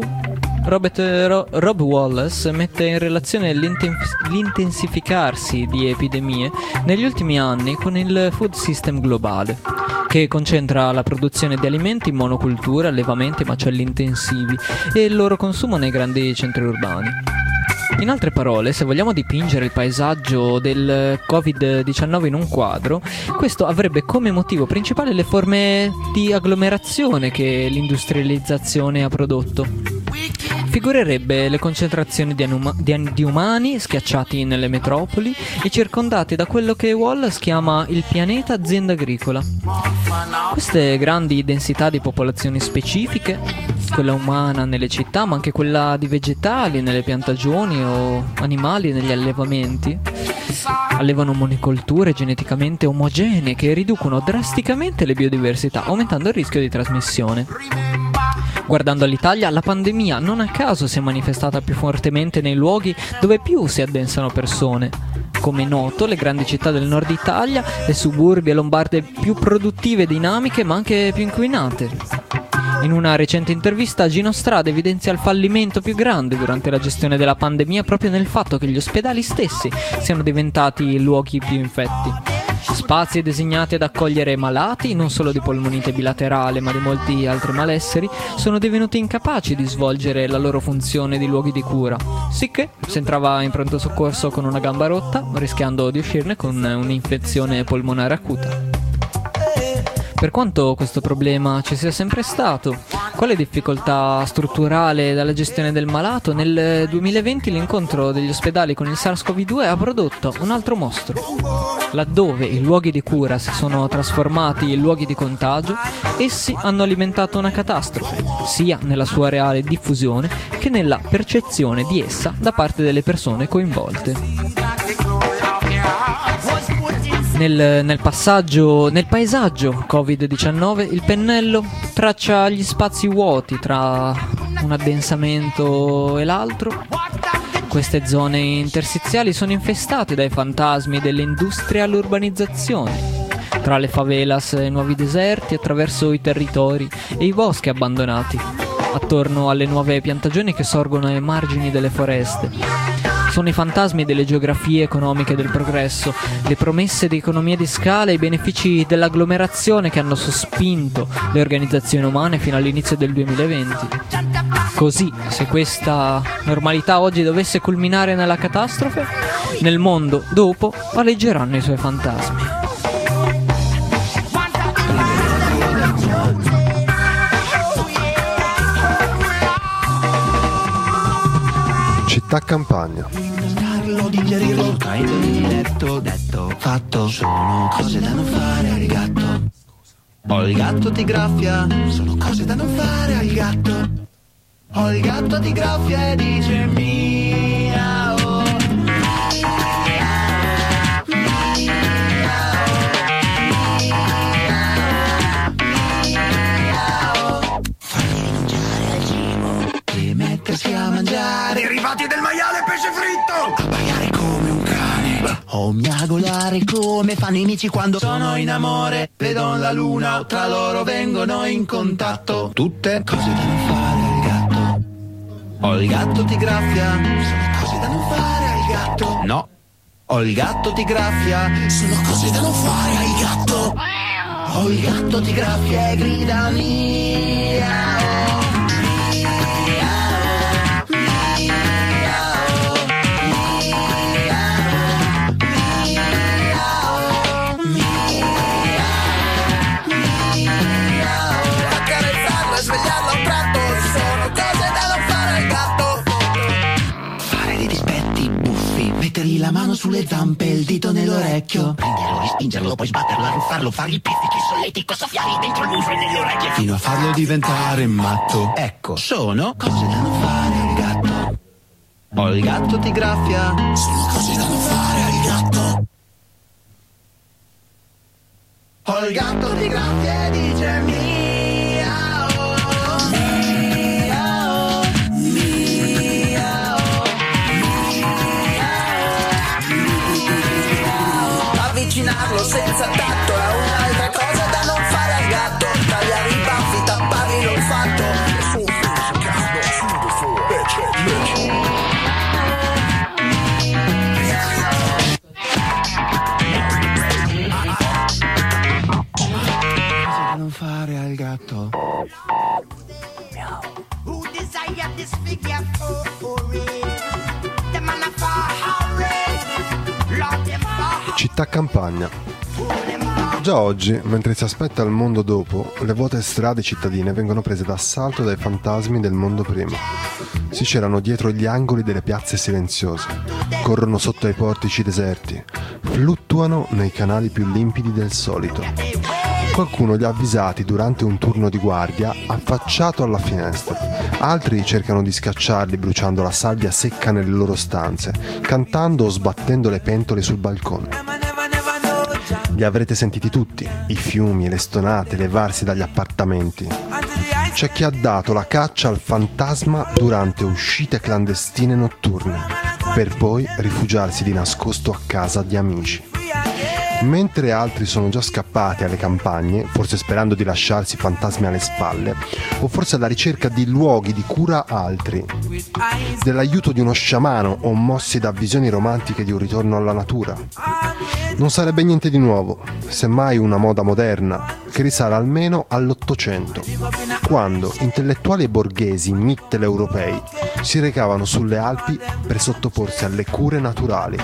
Rob Wallace mette in relazione l'intensificarsi di epidemie negli ultimi anni con il food system globale, che concentra la produzione di alimenti in monocultura, allevamenti e macelli intensivi e il loro consumo nei grandi centri urbani. In altre parole, se vogliamo dipingere il paesaggio del Covid-19 in un quadro, questo avrebbe come motivo principale le forme di agglomerazione che l'industrializzazione ha prodotto. Figurerebbe le concentrazioni di umani schiacciati nelle metropoli e circondati da quello che Wallace chiama il pianeta azienda agricola. Queste grandi densità di popolazioni specifiche, quella umana nelle città ma anche quella di vegetali nelle piantagioni o animali negli allevamenti, allevano monocolture geneticamente omogenee che riducono drasticamente le biodiversità, aumentando il rischio di trasmissione. Guardando all'Italia, la pandemia non a caso si è manifestata più fortemente nei luoghi dove più si addensano persone. Come noto, le grandi città del nord Italia, le suburbie lombarde più produttive e dinamiche, ma anche più inquinate. In una recente intervista, Gino Strada evidenzia il fallimento più grande durante la gestione della pandemia proprio nel fatto che gli ospedali stessi siano diventati luoghi più infetti. Spazi designati ad accogliere malati, non solo di polmonite bilaterale ma di molti altri malesseri, sono divenuti incapaci di svolgere la loro funzione di luoghi di cura, sicché si entrava in pronto soccorso con una gamba rotta, rischiando di uscirne con un'infezione polmonare acuta. Per quanto questo problema ci sia sempre stato, quale difficoltà strutturale dalla gestione del malato, nel 2020 l'incontro degli ospedali con il SARS-CoV-2 ha prodotto un altro mostro. Laddove i luoghi di cura si sono trasformati in luoghi di contagio, essi hanno alimentato una catastrofe, sia nella sua reale diffusione che nella percezione di essa da parte delle persone coinvolte. Nel paesaggio Covid-19 il pennello traccia gli spazi vuoti tra un addensamento e l'altro. Queste zone interstiziali sono infestate dai fantasmi dell'industrial-urbanizzazione, tra le favelas e i nuovi deserti, attraverso i territori e i boschi abbandonati, attorno alle nuove piantagioni che sorgono ai margini delle foreste. Sono i fantasmi delle geografie economiche del progresso, le promesse di economia di scala e i benefici dell'agglomerazione che hanno sospinto le organizzazioni umane fino all'inizio del 2020. Così, se questa normalità oggi dovesse culminare nella catastrofe, nel mondo dopo aleggeranno i suoi fantasmi. Città campagna. Digerirlo, detto, fatto, sono cose da non fare al gatto. Ho il gatto ti graffia, sono cose da non fare al gatto. Ho il gatto ti graffia e dice miau. Farli rinunciare al cibo e mettersi a mangiare derivati del maiale e pesce fritto. Abbaiare come un cane o miagolare come fanno i mici quando sono in amore. Vedono la luna o tra loro vengono in contatto. Tutte cose da non fare al gatto. Ho il gatto ti graffia, sono cose da non fare al gatto. No, ho il gatto ti graffia, sono cose da non fare al gatto. Ho il gatto ti graffia e grida miau. Svegliarlo a un tratto, sono cose da non fare al gatto. Fare dei dispetti buffi, mettergli la mano sulle zampe e il dito nell'orecchio, prenderlo, respingerlo, poi sbatterlo, arruffarlo, fargli pizzichi, solletico, soffiargli dentro il muso e nelle orecchie fino a farlo diventare matto. Ecco, sono cose da non fare al gatto. Ho il gatto ti graffia, sono cose da non fare al gatto. Ho il gatto ti graffia e dice miau. Avvicinarlo senza tatto è un'altra cosa da non fare al gatto. Tagliare i baffi, tappargli l'olfatto. Cosa da non fare al gatto? Who desire this figure for the man of Città campagna. Già oggi, mentre si aspetta il mondo dopo, le vuote strade cittadine vengono prese d'assalto dai fantasmi del mondo prima. Si celano dietro gli angoli delle piazze silenziose, corrono sotto ai portici deserti, fluttuano nei canali più limpidi del solito. Qualcuno li ha avvisati durante un turno di guardia affacciato alla finestra. Altri cercano di scacciarli bruciando la sabbia secca nelle loro stanze, cantando o sbattendo le pentole sul balcone. Li avrete sentiti tutti, i fiumi e le stonate levarsi dagli appartamenti. C'è chi ha dato la caccia al fantasma durante uscite clandestine notturne, per poi rifugiarsi di nascosto a casa di amici. Mentre altri sono già scappati alle campagne, forse sperando di lasciarsi fantasmi alle spalle, o forse alla ricerca di luoghi di cura altri, dell'aiuto di uno sciamano o mossi da visioni romantiche di un ritorno alla natura. Non sarebbe niente di nuovo, semmai una moda moderna, che risale almeno all'Ottocento, quando intellettuali e borghesi mitteleuropei si recavano sulle Alpi per sottoporsi alle cure naturali.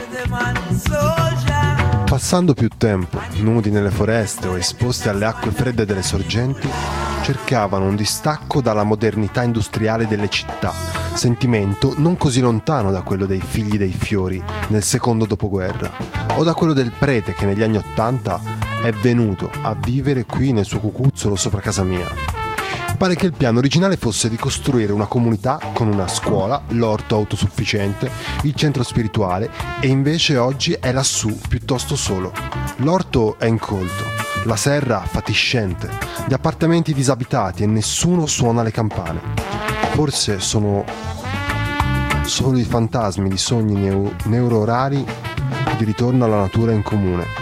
Passando più tempo, nudi nelle foreste o esposti alle acque fredde delle sorgenti, cercavano un distacco dalla modernità industriale delle città, sentimento non così lontano da quello dei figli dei fiori nel secondo dopoguerra, o da quello del prete che negli anni '80 è venuto a vivere qui nel suo cucuzzolo sopra casa mia. Pare che il piano originale fosse di costruire una comunità con una scuola, l'orto autosufficiente, il centro spirituale, e invece oggi è lassù piuttosto solo. L'orto è incolto, la serra fatiscente, gli appartamenti disabitati e nessuno suona le campane. Forse sono solo i fantasmi di sogni neuro-rari di ritorno alla natura in comune.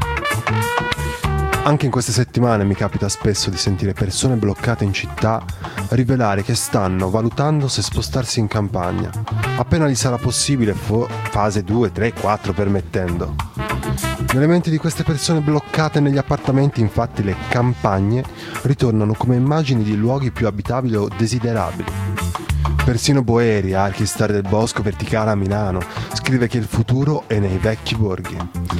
Anche in queste settimane mi capita spesso di sentire persone bloccate in città rivelare che stanno valutando se spostarsi in campagna, appena gli sarà possibile, fase 2, 3, 4 permettendo. Nelle menti di queste persone bloccate negli appartamenti, infatti, le campagne ritornano come immagini di luoghi più abitabili o desiderabili. Persino Boeri, archistar del Bosco Verticale a Milano, scrive che il futuro è nei vecchi borghi.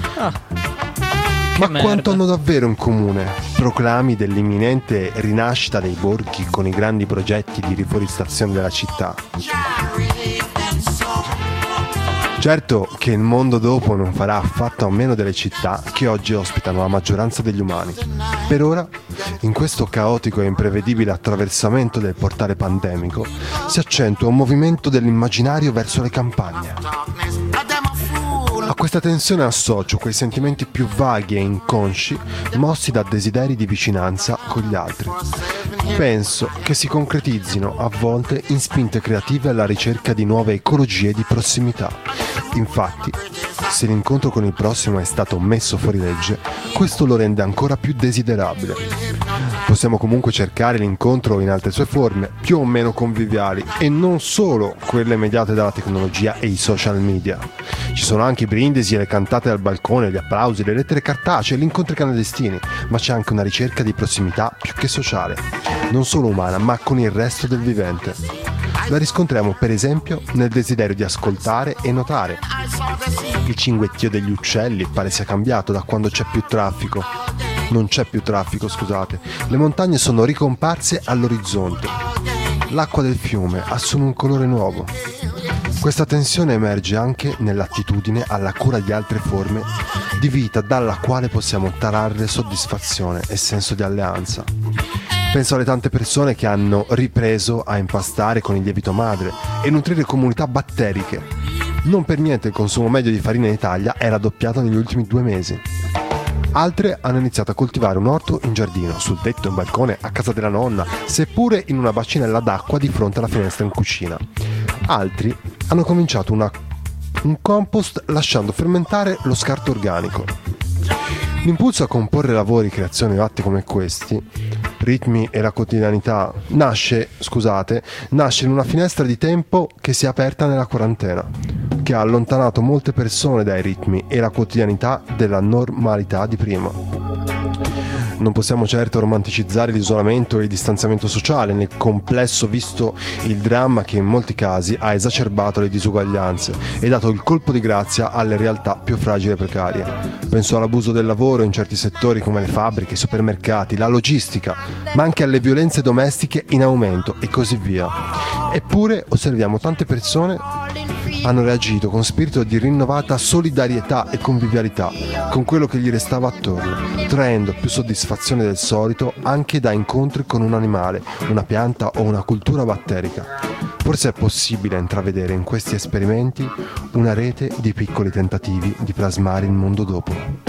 Ma quanto hanno davvero in comune proclami dell'imminente rinascita dei borghi con i grandi progetti di riforestazione della città? Certo che il mondo dopo non farà affatto a meno delle città che oggi ospitano la maggioranza degli umani. Per ora, in questo caotico e imprevedibile attraversamento del portale pandemico, si accentua un movimento dell'immaginario verso le campagne. A questa tensione associo quei sentimenti più vaghi e inconsci mossi da desideri di vicinanza con gli altri. Penso che si concretizzino a volte in spinte creative alla ricerca di nuove ecologie di prossimità. Infatti, se l'incontro con il prossimo è stato messo fuori legge, questo lo rende ancora più desiderabile. Possiamo comunque cercare l'incontro in altre sue forme, più o meno conviviali, e non solo quelle mediate dalla tecnologia e i social media. Ci sono anche i brindisi e le cantate dal balcone, gli applausi, le lettere cartacee, gli incontri clandestini, ma c'è anche una ricerca di prossimità più che sociale, non solo umana, ma con il resto del vivente. La riscontriamo per esempio nel desiderio di ascoltare e notare. Il cinguettio degli uccelli pare sia cambiato da quando c'è più traffico. Non c'è più traffico, scusate. Le montagne sono ricomparse all'orizzonte. L'acqua del fiume assume un colore nuovo. Questa tensione emerge anche nell'attitudine alla cura di altre forme di vita dalla quale possiamo trarre soddisfazione e senso di alleanza. Penso alle tante persone che hanno ripreso a impastare con il lievito madre e nutrire comunità batteriche. Non per niente il consumo medio di farina in Italia è raddoppiato negli ultimi 2 mesi. Altre hanno iniziato a coltivare un orto in giardino, sul tetto, in balcone, a casa della nonna, seppure in una bacinella d'acqua di fronte alla finestra in cucina. Altri hanno cominciato un compost lasciando fermentare lo scarto organico. L'impulso a comporre lavori, creazioni atti come questi, ritmi e la quotidianità, nasce in una finestra di tempo che si è aperta nella quarantena, che ha allontanato molte persone dai ritmi e la quotidianità della normalità di prima. Non possiamo certo romanticizzare l'isolamento e il distanziamento sociale nel complesso, visto il dramma che in molti casi ha esacerbato le disuguaglianze e dato il colpo di grazia alle realtà più fragili e precarie. Penso all'abuso del lavoro in certi settori come le fabbriche, i supermercati, la logistica, ma anche alle violenze domestiche in aumento e così via. Eppure osserviamo tante persone hanno reagito con spirito di rinnovata solidarietà e convivialità con quello che gli restava attorno, traendo più soddisfazione del solito anche da incontri con un animale, una pianta o una cultura batterica. Forse è possibile intravedere in questi esperimenti una rete di piccoli tentativi di plasmare il mondo dopo.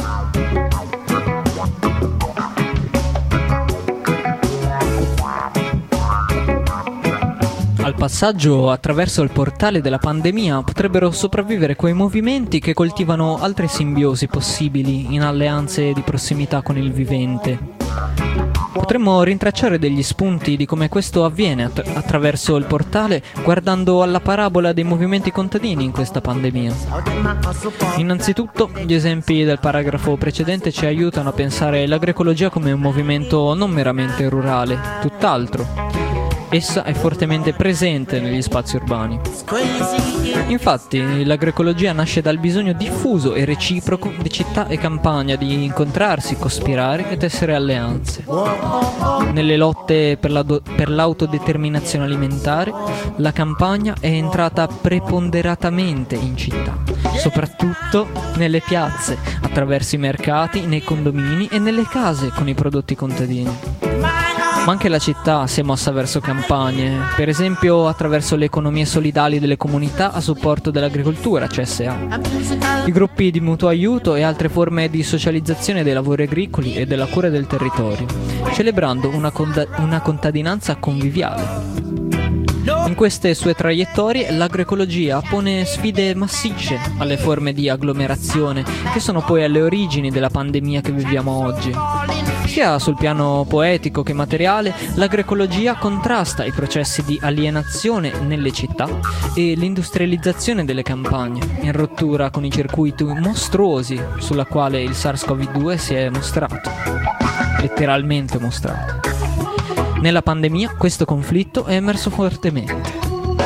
Al passaggio attraverso il portale della pandemia potrebbero sopravvivere quei movimenti che coltivano altre simbiosi possibili in alleanze di prossimità con il vivente. Potremmo rintracciare degli spunti di come questo avviene attraverso il portale guardando alla parabola dei movimenti contadini in questa pandemia. Innanzitutto, gli esempi del paragrafo precedente ci aiutano a pensare l'agroecologia come un movimento non meramente rurale, tutt'altro. Essa è fortemente presente negli spazi urbani. Infatti, l'agroecologia nasce dal bisogno diffuso e reciproco di città e campagna di incontrarsi, cospirare e tessere alleanze. Nelle lotte per l'autodeterminazione alimentare, la campagna è entrata preponderatamente in città, soprattutto nelle piazze, attraverso i mercati, nei condomini e nelle case con i prodotti contadini. Ma anche la città si è mossa verso campagne, per esempio attraverso le economie solidali delle comunità a supporto dell'agricoltura, CSA, i gruppi di mutuo aiuto e altre forme di socializzazione dei lavori agricoli e della cura del territorio, celebrando una contadinanza conviviale. In queste sue traiettorie l'agroecologia pone sfide massicce alle forme di agglomerazione che sono poi alle origini della pandemia che viviamo oggi. Sia sul piano poetico che materiale, l'agroecologia contrasta i processi di alienazione nelle città e l'industrializzazione delle campagne, in rottura con i circuiti mostruosi sulla quale il SARS-CoV-2 si è mostrato, letteralmente mostrato. Nella pandemia questo conflitto è emerso fortemente.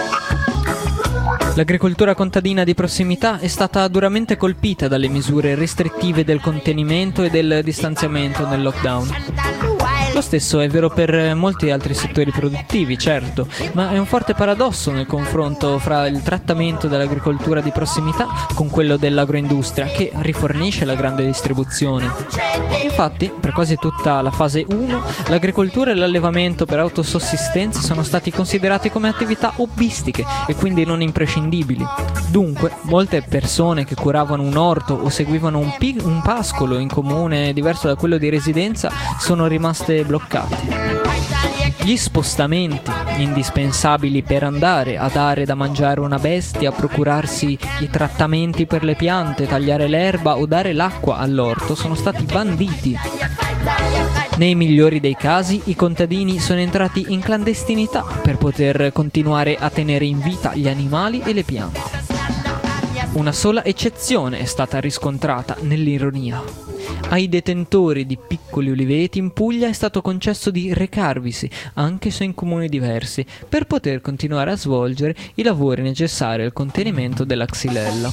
L'agricoltura contadina di prossimità è stata duramente colpita dalle misure restrittive del contenimento e del distanziamento nel lockdown. Lo stesso è vero per molti altri settori produttivi, certo, ma è un forte paradosso nel confronto fra il trattamento dell'agricoltura di prossimità con quello dell'agroindustria, che rifornisce la grande distribuzione. Infatti, per quasi tutta la fase 1, l'agricoltura e l'allevamento per autosussistenza sono stati considerati come attività hobbistiche e quindi non imprescindibili. Dunque, molte persone che curavano un orto o seguivano un pascolo in comune diverso da quello di residenza sono rimaste bloccate. Gli spostamenti indispensabili per andare a dare da mangiare a una bestia, procurarsi i trattamenti per le piante, tagliare l'erba o dare l'acqua all'orto sono stati banditi. Nei migliori dei casi i contadini sono entrati in clandestinità per poter continuare a tenere in vita gli animali e le piante. Una sola eccezione è stata riscontrata nell'ironia. Ai detentori di piccoli uliveti in Puglia è stato concesso di recarvisi, anche se in comuni diversi, per poter continuare a svolgere i lavori necessari al contenimento della xylella.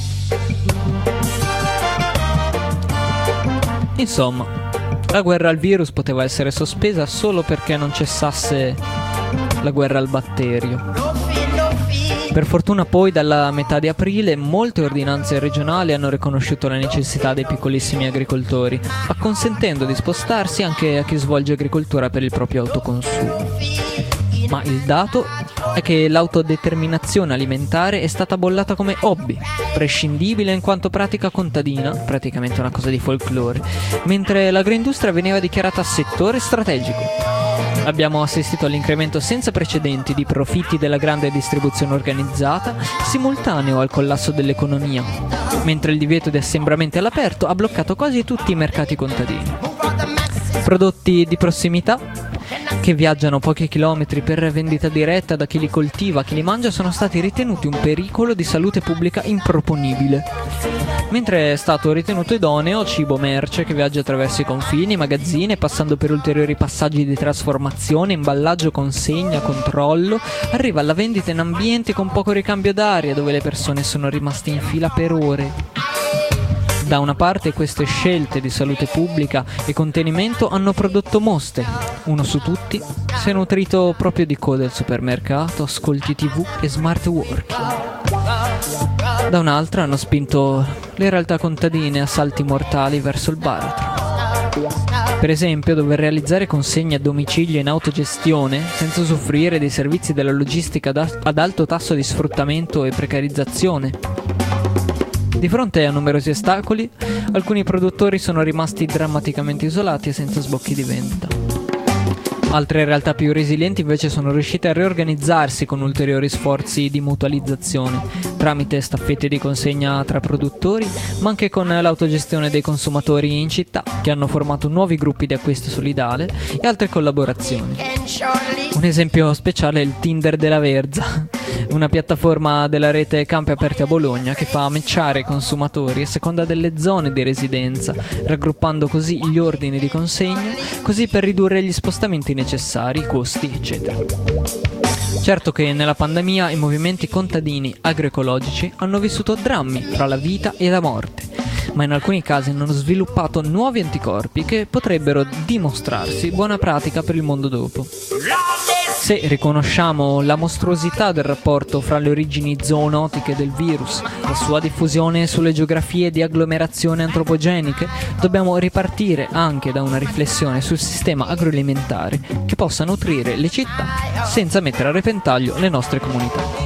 Insomma, la guerra al virus poteva essere sospesa solo perché non cessasse la guerra al batterio. Per fortuna poi dalla metà di aprile molte ordinanze regionali hanno riconosciuto la necessità dei piccolissimi agricoltori, acconsentendo di spostarsi anche a chi svolge agricoltura per il proprio autoconsumo. Ma il dato è che l'autodeterminazione alimentare è stata bollata come hobby, prescindibile in quanto pratica contadina, praticamente una cosa di folklore, mentre l'agroindustria veniva dichiarata settore strategico. Abbiamo assistito all'incremento senza precedenti di profitti della grande distribuzione organizzata, simultaneo al collasso dell'economia, mentre il divieto di assembramenti all'aperto ha bloccato quasi tutti i mercati contadini. Prodotti di prossimità, che viaggiano pochi chilometri per vendita diretta da chi li coltiva a chi li mangia, sono stati ritenuti un pericolo di salute pubblica improponibile, mentre è stato ritenuto idoneo cibo merce che viaggia attraverso i confini, magazzine, passando per ulteriori passaggi di trasformazione, imballaggio, consegna, controllo, arriva alla vendita in ambienti con poco ricambio d'aria, dove le persone sono rimaste in fila per ore. Da una parte queste scelte di salute pubblica e contenimento hanno prodotto mostre. Uno su tutti si è nutrito proprio di code al supermercato, ascolti TV e smart working. Da un'altra hanno spinto le realtà contadine a salti mortali verso il baratro. Per esempio, dover realizzare consegne a domicilio in autogestione senza usufruire dei servizi della logistica ad alto tasso di sfruttamento e precarizzazione. Di fronte a numerosi ostacoli, alcuni produttori sono rimasti drammaticamente isolati e senza sbocchi di vendita. Altre realtà più resilienti invece sono riuscite a riorganizzarsi con ulteriori sforzi di mutualizzazione, tramite staffette di consegna tra produttori, ma anche con l'autogestione dei consumatori in città, che hanno formato nuovi gruppi di acquisto solidale e altre collaborazioni. Un esempio speciale è il Tinder della Verza, una piattaforma della rete Campi Aperti a Bologna che fa matchare i consumatori a seconda delle zone di residenza, raggruppando così gli ordini di consegna, così per ridurre gli spostamenti necessari, i costi, eccetera. Certo che nella pandemia i movimenti contadini agroecologici hanno vissuto drammi fra la vita e la morte, ma in alcuni casi hanno sviluppato nuovi anticorpi che potrebbero dimostrarsi buona pratica per il mondo dopo. Se riconosciamo la mostruosità del rapporto fra le origini zoonotiche del virus, la sua diffusione sulle geografie di agglomerazioni antropogeniche, dobbiamo ripartire anche da una riflessione sul sistema agroalimentare che possa nutrire le città senza mettere a repentaglio le nostre comunità.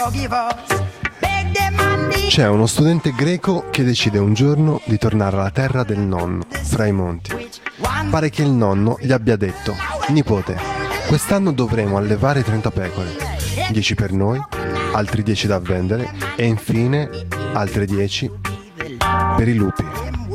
C'è uno studente greco che decide un giorno di tornare alla terra del nonno, fra i monti. Pare che il nonno gli abbia detto: nipote, quest'anno dovremo allevare 30 pecore, 10 per noi, altri 10 da vendere e infine altre 10 per i lupi.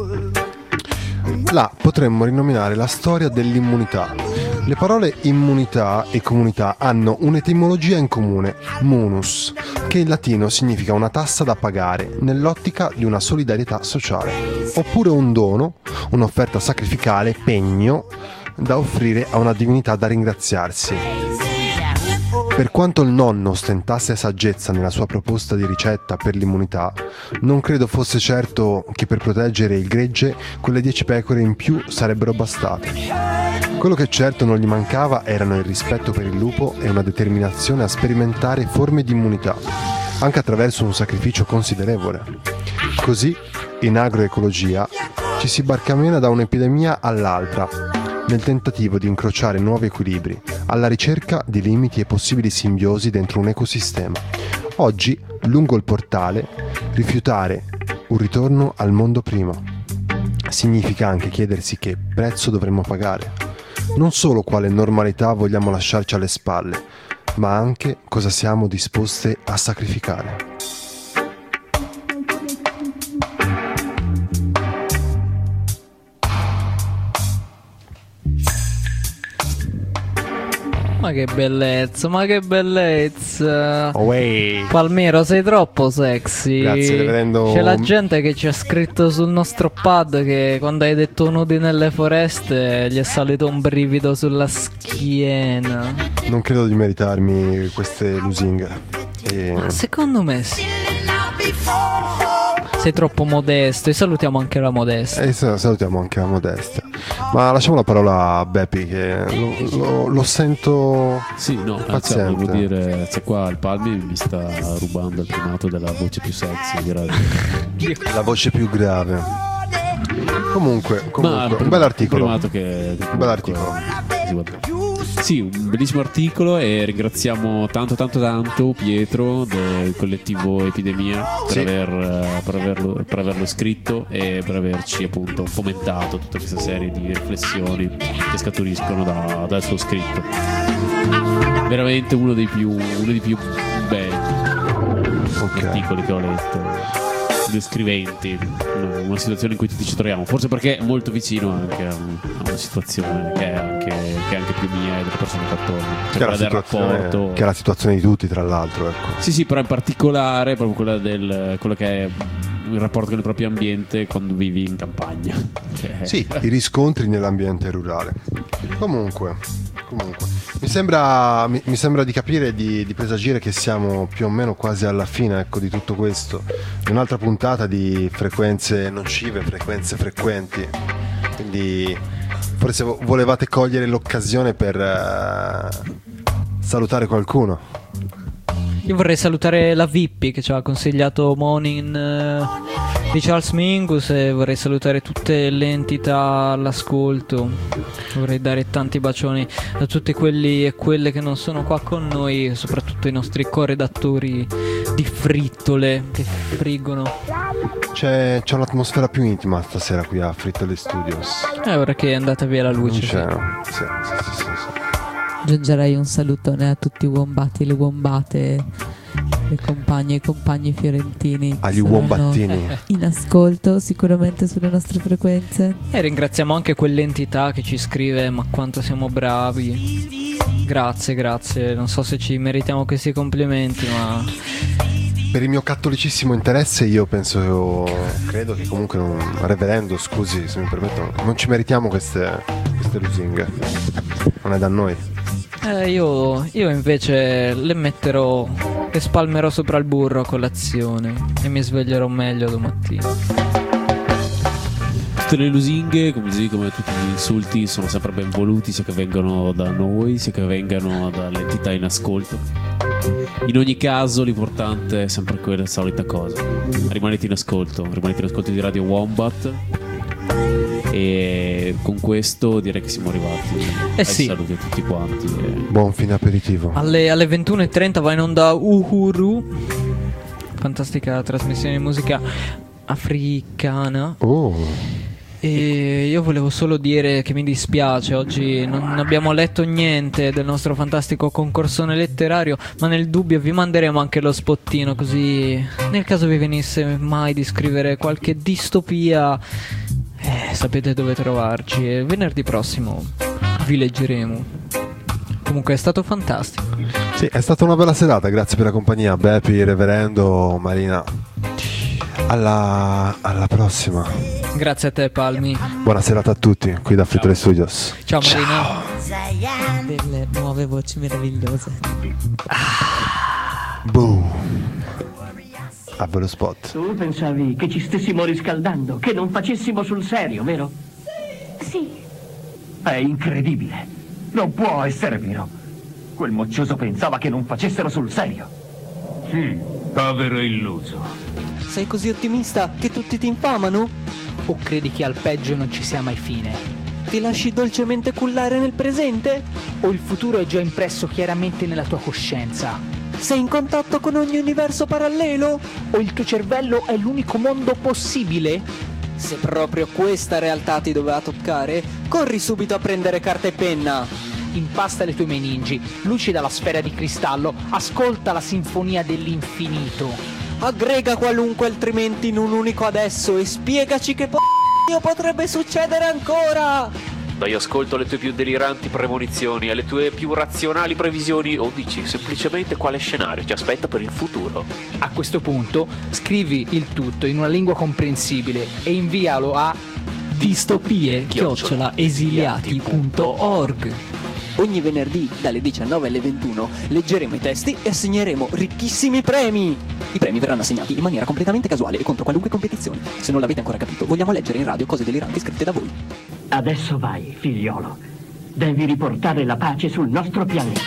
Là potremmo rinominare la storia dell'immunità. Le parole immunità e comunità hanno un'etimologia in comune, munus, che in latino significa una tassa da pagare nell'ottica di una solidarietà sociale, oppure un dono, un'offerta sacrificale, pegno, da offrire a una divinità da ringraziarsi. Per quanto il nonno ostentasse saggezza nella sua proposta di ricetta per l'immunità, non credo fosse certo che per proteggere il gregge quelle 10 pecore in più sarebbero bastate. Quello che certo non gli mancava erano il rispetto per il lupo e una determinazione a sperimentare forme di immunità, anche attraverso un sacrificio considerevole. Così, in agroecologia, ci si barcamena da un'epidemia all'altra, nel tentativo di incrociare nuovi equilibri, alla ricerca di limiti e possibili simbiosi dentro un ecosistema. Oggi, lungo il portale, rifiutare un ritorno al mondo prima. Significa anche chiedersi che prezzo dovremmo pagare. Non solo quale normalità vogliamo lasciarci alle spalle, ma anche cosa siamo disposte a sacrificare. Ma che bellezza, ma che bellezza. Away. Palmiro, sei troppo sexy. Grazie, reverendo. C'è la gente che ci ha scritto sul nostro pad che quando hai detto nudi nelle foreste gli è salito un brivido sulla schiena. Non credo di meritarmi queste lusinghe. Ma secondo me sì. Sei troppo modesto e salutiamo anche la modestia. E salutiamo anche la modestia. Ma lasciamo la parola a Beppi che lo sento paziente. Devo dire, c'è qua il Palmi mi sta rubando il primato della voce più sexy di radio. La voce più grave. Comunque un bel articolo. Un bel articolo. Sì, un bellissimo articolo e ringraziamo tanto Pietro del collettivo Epidemia per averlo scritto e per averci appunto fomentato tutta questa serie di riflessioni che scaturiscono dal suo scritto. Veramente uno dei più belli articoli che ho letto, descriventi una situazione in cui tutti ci troviamo, forse perché è molto vicino anche a una situazione che è anche più mia e delle persone che attorno, cioè quella del rapporto, che è la situazione di tutti tra l'altro, ecco. Sì, però in particolare proprio quello che è il rapporto con il proprio ambiente quando vivi in campagna, sì, i riscontri nell'ambiente rurale. Comunque mi sembra di capire, di presagire che siamo più o meno quasi alla fine, ecco, di tutto questo, di un'altra puntata di frequenze nocive, frequenze frequenti. Quindi forse volevate cogliere l'occasione per salutare qualcuno. Io vorrei salutare la Vippi che ci ha consigliato Morning di Charles Mingus e vorrei salutare tutte le entità all'ascolto. Vorrei dare tanti bacioni a tutti quelli e quelle che non sono qua con noi, soprattutto i nostri co-redattori di frittole che friggono. C'è un'atmosfera più intima stasera qui a Frittole Studios. Ora che è andata via la luce. Sì. Aggiungerei un salutone a tutti i wombati e le wombate, le compagne e i compagni fiorentini agli wombattini in ascolto sicuramente sulle nostre frequenze. E ringraziamo anche quell'entità che ci scrive: ma quanto siamo bravi. Grazie, non so se ci meritiamo questi complimenti, ma per il mio cattolicissimo interesse io credo che comunque reverendo, scusi se mi permetto, non ci meritiamo queste lusinghe, non è da noi. Io invece le metterò e spalmerò sopra il burro a colazione e mi sveglierò meglio domattina. Tutte le lusinghe, come tutti gli insulti, sono sempre ben voluti, sia che vengano da noi, sia che vengano dalle entità in ascolto. In ogni caso l'importante è sempre quella solita cosa: rimanete in ascolto di Radio Wombat E con questo direi che siamo arrivati. Sì. Saluti a tutti quanti. Buon fine aperitivo. Alle 21:30 va in onda Uhuru, fantastica trasmissione di musica africana. E io volevo solo dire che mi dispiace, oggi non abbiamo letto niente del nostro fantastico concorsone letterario, ma nel dubbio vi manderemo anche lo spottino, così nel caso vi venisse mai di scrivere qualche distopia, sapete dove trovarci, e venerdì prossimo vi leggeremo. Comunque è stato fantastico. Sì, è stata una bella serata, grazie per la compagnia, Bepi, Reverendo, Marina. Alla prossima. Grazie a te, Palmi. Buona serata a tutti qui da Frittole Studios. Ciao Marina. Delle nuove voci meravigliose. Boom. A bello spot. Tu pensavi che ci stessimo riscaldando, che non facessimo sul serio, vero? Sì. È incredibile. Non può essere vero. Quel moccioso pensava che non facessero sul serio. Povero illuso. Sei così ottimista che tutti ti infamano? O credi che al peggio non ci sia mai fine? Ti lasci dolcemente cullare nel presente? O il futuro è già impresso chiaramente nella tua coscienza? Sei in contatto con ogni universo parallelo? O il tuo cervello è l'unico mondo possibile? Se proprio questa realtà ti doveva toccare, corri subito a prendere carta e penna. Impasta le tue meningi, lucida la sfera di cristallo, ascolta la sinfonia dell'infinito. Aggrega qualunque altrimenti in un unico adesso e spiegaci che potrebbe succedere ancora. Dai ascolto alle tue più deliranti premonizioni, alle tue più razionali previsioni, o dici semplicemente quale scenario ti aspetta per il futuro. A questo punto scrivi il tutto in una lingua comprensibile e invialo a distopie@esiliati.org. Ogni venerdì dalle 19 alle 21 leggeremo i testi e assegneremo ricchissimi premi. I premi verranno assegnati in maniera completamente casuale e contro qualunque competizione. Se non l'avete ancora capito, vogliamo leggere in radio cose deliranti scritte da voi. Adesso vai, figliolo. Devi riportare la pace sul nostro pianeta.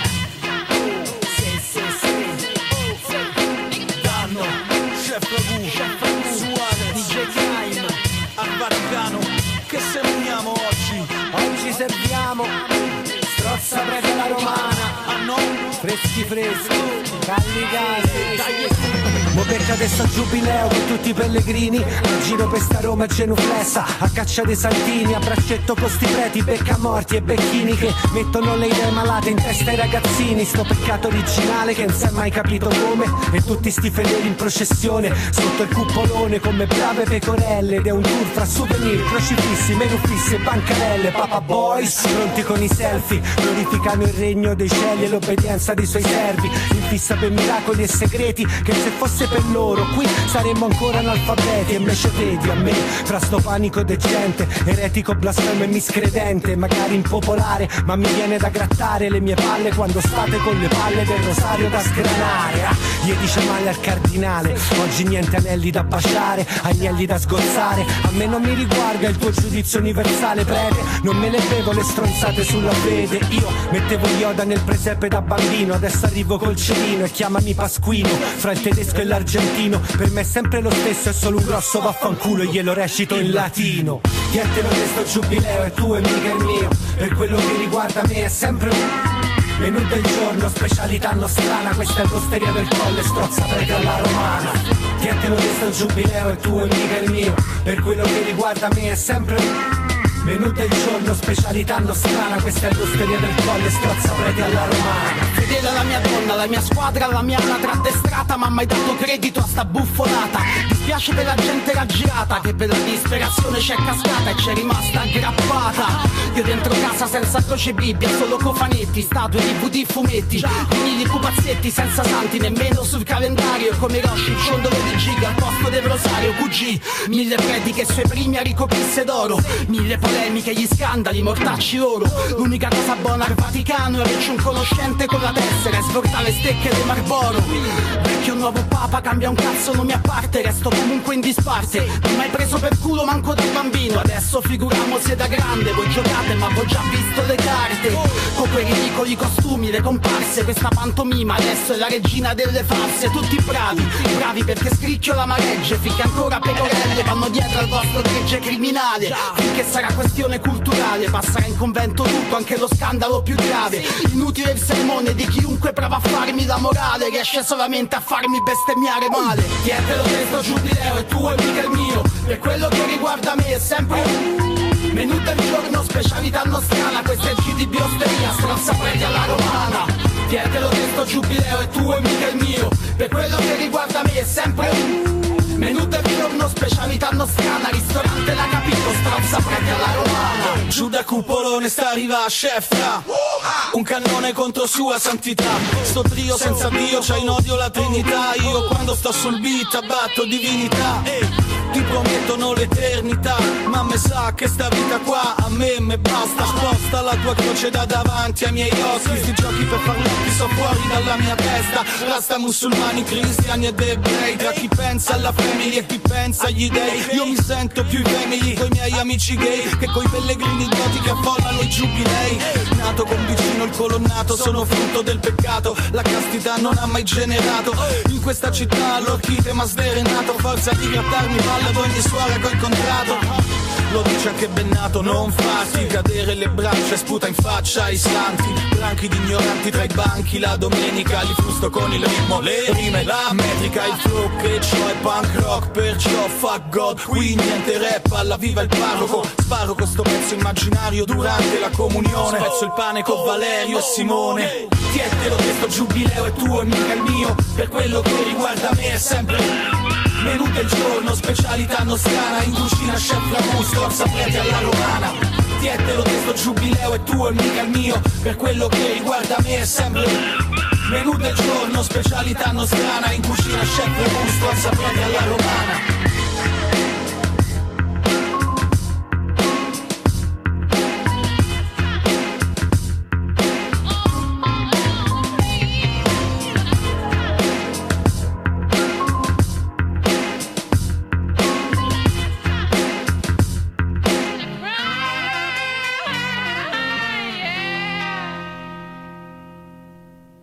Danno, Chef Ragù, Suave, DJ Time, al Vaticano. Che sembriamo oggi? Oggi serviamo strozza prete alla romana. Ah no? Freschi, calli caldi. Mo beccate sta giubileo con tutti i pellegrini, a giro per sta Roma genuflessa, a caccia dei santini, a braccetto con sti preti, becca morti e becchini che mettono le idee malate in testa ai ragazzini. Sto peccato originale che non si è mai capito come, e tutti sti fedeli in processione sotto il cupolone come brave pecorelle, ed è un tour fra souvenir, crocifissi, menù fissi e bancarelle. Papa Boys pronti con i selfie, glorificano il regno dei cieli e l'obbedienza dei suoi servi, in fissa per miracoli e segreti che se fosse per loro qui saremmo ancora analfabeti. E invece vedi a me, fra sto panico decente, eretico, blasfemo e miscredente, magari impopolare, ma mi viene da grattare le mie palle quando state con le palle del rosario da sgranare. Gli dice male al cardinale, oggi niente anelli da baciare, agnelli da sgozzare. A me non mi riguarda il tuo giudizio universale, prete, non me le bevo le stronzate sulla fede. Io mettevo Yoda nel presepe da bambino, adesso arrivo col celino e chiamami Pasquino. Fra il tedesco e l'argentino per me è sempre lo stesso, è solo un grosso vaffanculo e glielo recito in latino. Chiedetelo di sto giubileo, è tuo e mica il mio, per quello che riguarda me è sempre un menù del giorno, specialità nostrana, questa è l'osteria del Colle, strozza prete alla romana. Chiedetelo di sto giubileo, è tuo e mica il mio, per quello che riguarda me è sempre un menù del giorno, specialità nostrana, questa è l'osteria del Colle, strozza prete alla romana. Fedele alla mia donna, la mia squadra, la mia anatra addestrata, ma mai dato credito a sta buffonata. Dispiace per la gente raggirata che per la disperazione c'è cascata e c'è rimasta aggrappata. Io dentro casa senza croce Bibbia, solo cofanetti, statue, DVD, fumetti, quindi pupazzetti senza santi nemmeno sul calendario, come Roshi, il ciondolo di giga al posto del rosario. QG, 1000 prediche sui primi a ricoprisse d'oro, 1000 polemiche, gli scandali, mortacci loro. L'unica cosa buona al Vaticano è averci un conoscente con la tessera e svoltare le stecche del Marlboro. Vecchio nuovo papa stampa cambia un cazzo, non mi apparte, resto comunque in disparte. Non mai preso per culo manco da bambino, adesso figuriamoci da grande. Voi giocate ma ho già visto le carte, con quei ridicoli costumi, le comparse. Questa pantomima adesso è la regina delle farse. Tutti bravi, bravi perché scricchio la mareggia, finché ancora pecorelle vanno dietro al vostro gregge criminale. Finché sarà questione culturale, passerà in convento tutto, anche lo scandalo più grave. Inutile il sermone di chiunque prova a farmi la morale, riesce solamente a farmi bestemmiare male. Dietro lo stesso giubileo è tuo e mica il mio, per quello che riguarda me è sempre un menù del giorno, specialità nostrana. Questa è GDB osteria, stronza preti alla romana. Dietro lo stesso giubileo è tuo e mica il mio, per quello che riguarda me è sempre un menù del giorno, specialità nostrana. Ristorante l'ha capito, stronza preti alla romana. Giù da cupolone sta arriva chef fra un cannone contro sua santità. Sto trio senza Dio c'ha in odio la Trinità. Io quando sto sul beat abbatto divinità, ti promettono l'eternità, ma me sa che sta vita qua a me basta. Sposta la tua croce da davanti ai miei occhi, sti giochi per farlotti so fuori dalla mia testa. Rasta musulmani, cristiani ed ebrei, tra chi pensa alla famiglia e chi pensa agli dei. Io mi sento più family coi miei amici gay che coi pellegrini idioti che affollano i giubilei. Nato con vicino il colonnato, sono frutto del peccato, la castità non ha mai generato in questa città l'orchite ma sdrenato. Forza di grattarmi palla ad ogni suora col contratto. Lo dice anche Bennato, non farti cadere le braccia e sputa in faccia ai santi. Branchi di ignoranti tra i banchi la domenica, li frusto con il ritmo, le rime, la metrica, il flow che c'ho è punk rock, perciò fuck God. Qui niente rap, alla viva il parroco. Sparo con sto pezzo immaginario durante la comunione. Spezzo il pane con Valerio e Simone. Tientelo che sto giubileo è tuo e mica il mio, per quello che riguarda me è sempre menù del giorno, specialità nostrana. In cucina chef Ramus, forza preti alla romana. Tientelo che sto giubileo è tuo e mica il mio, per quello che riguarda me è sempre menù del giorno, specialità nostrana. In cucina chef Ramus, forza preti alla romana.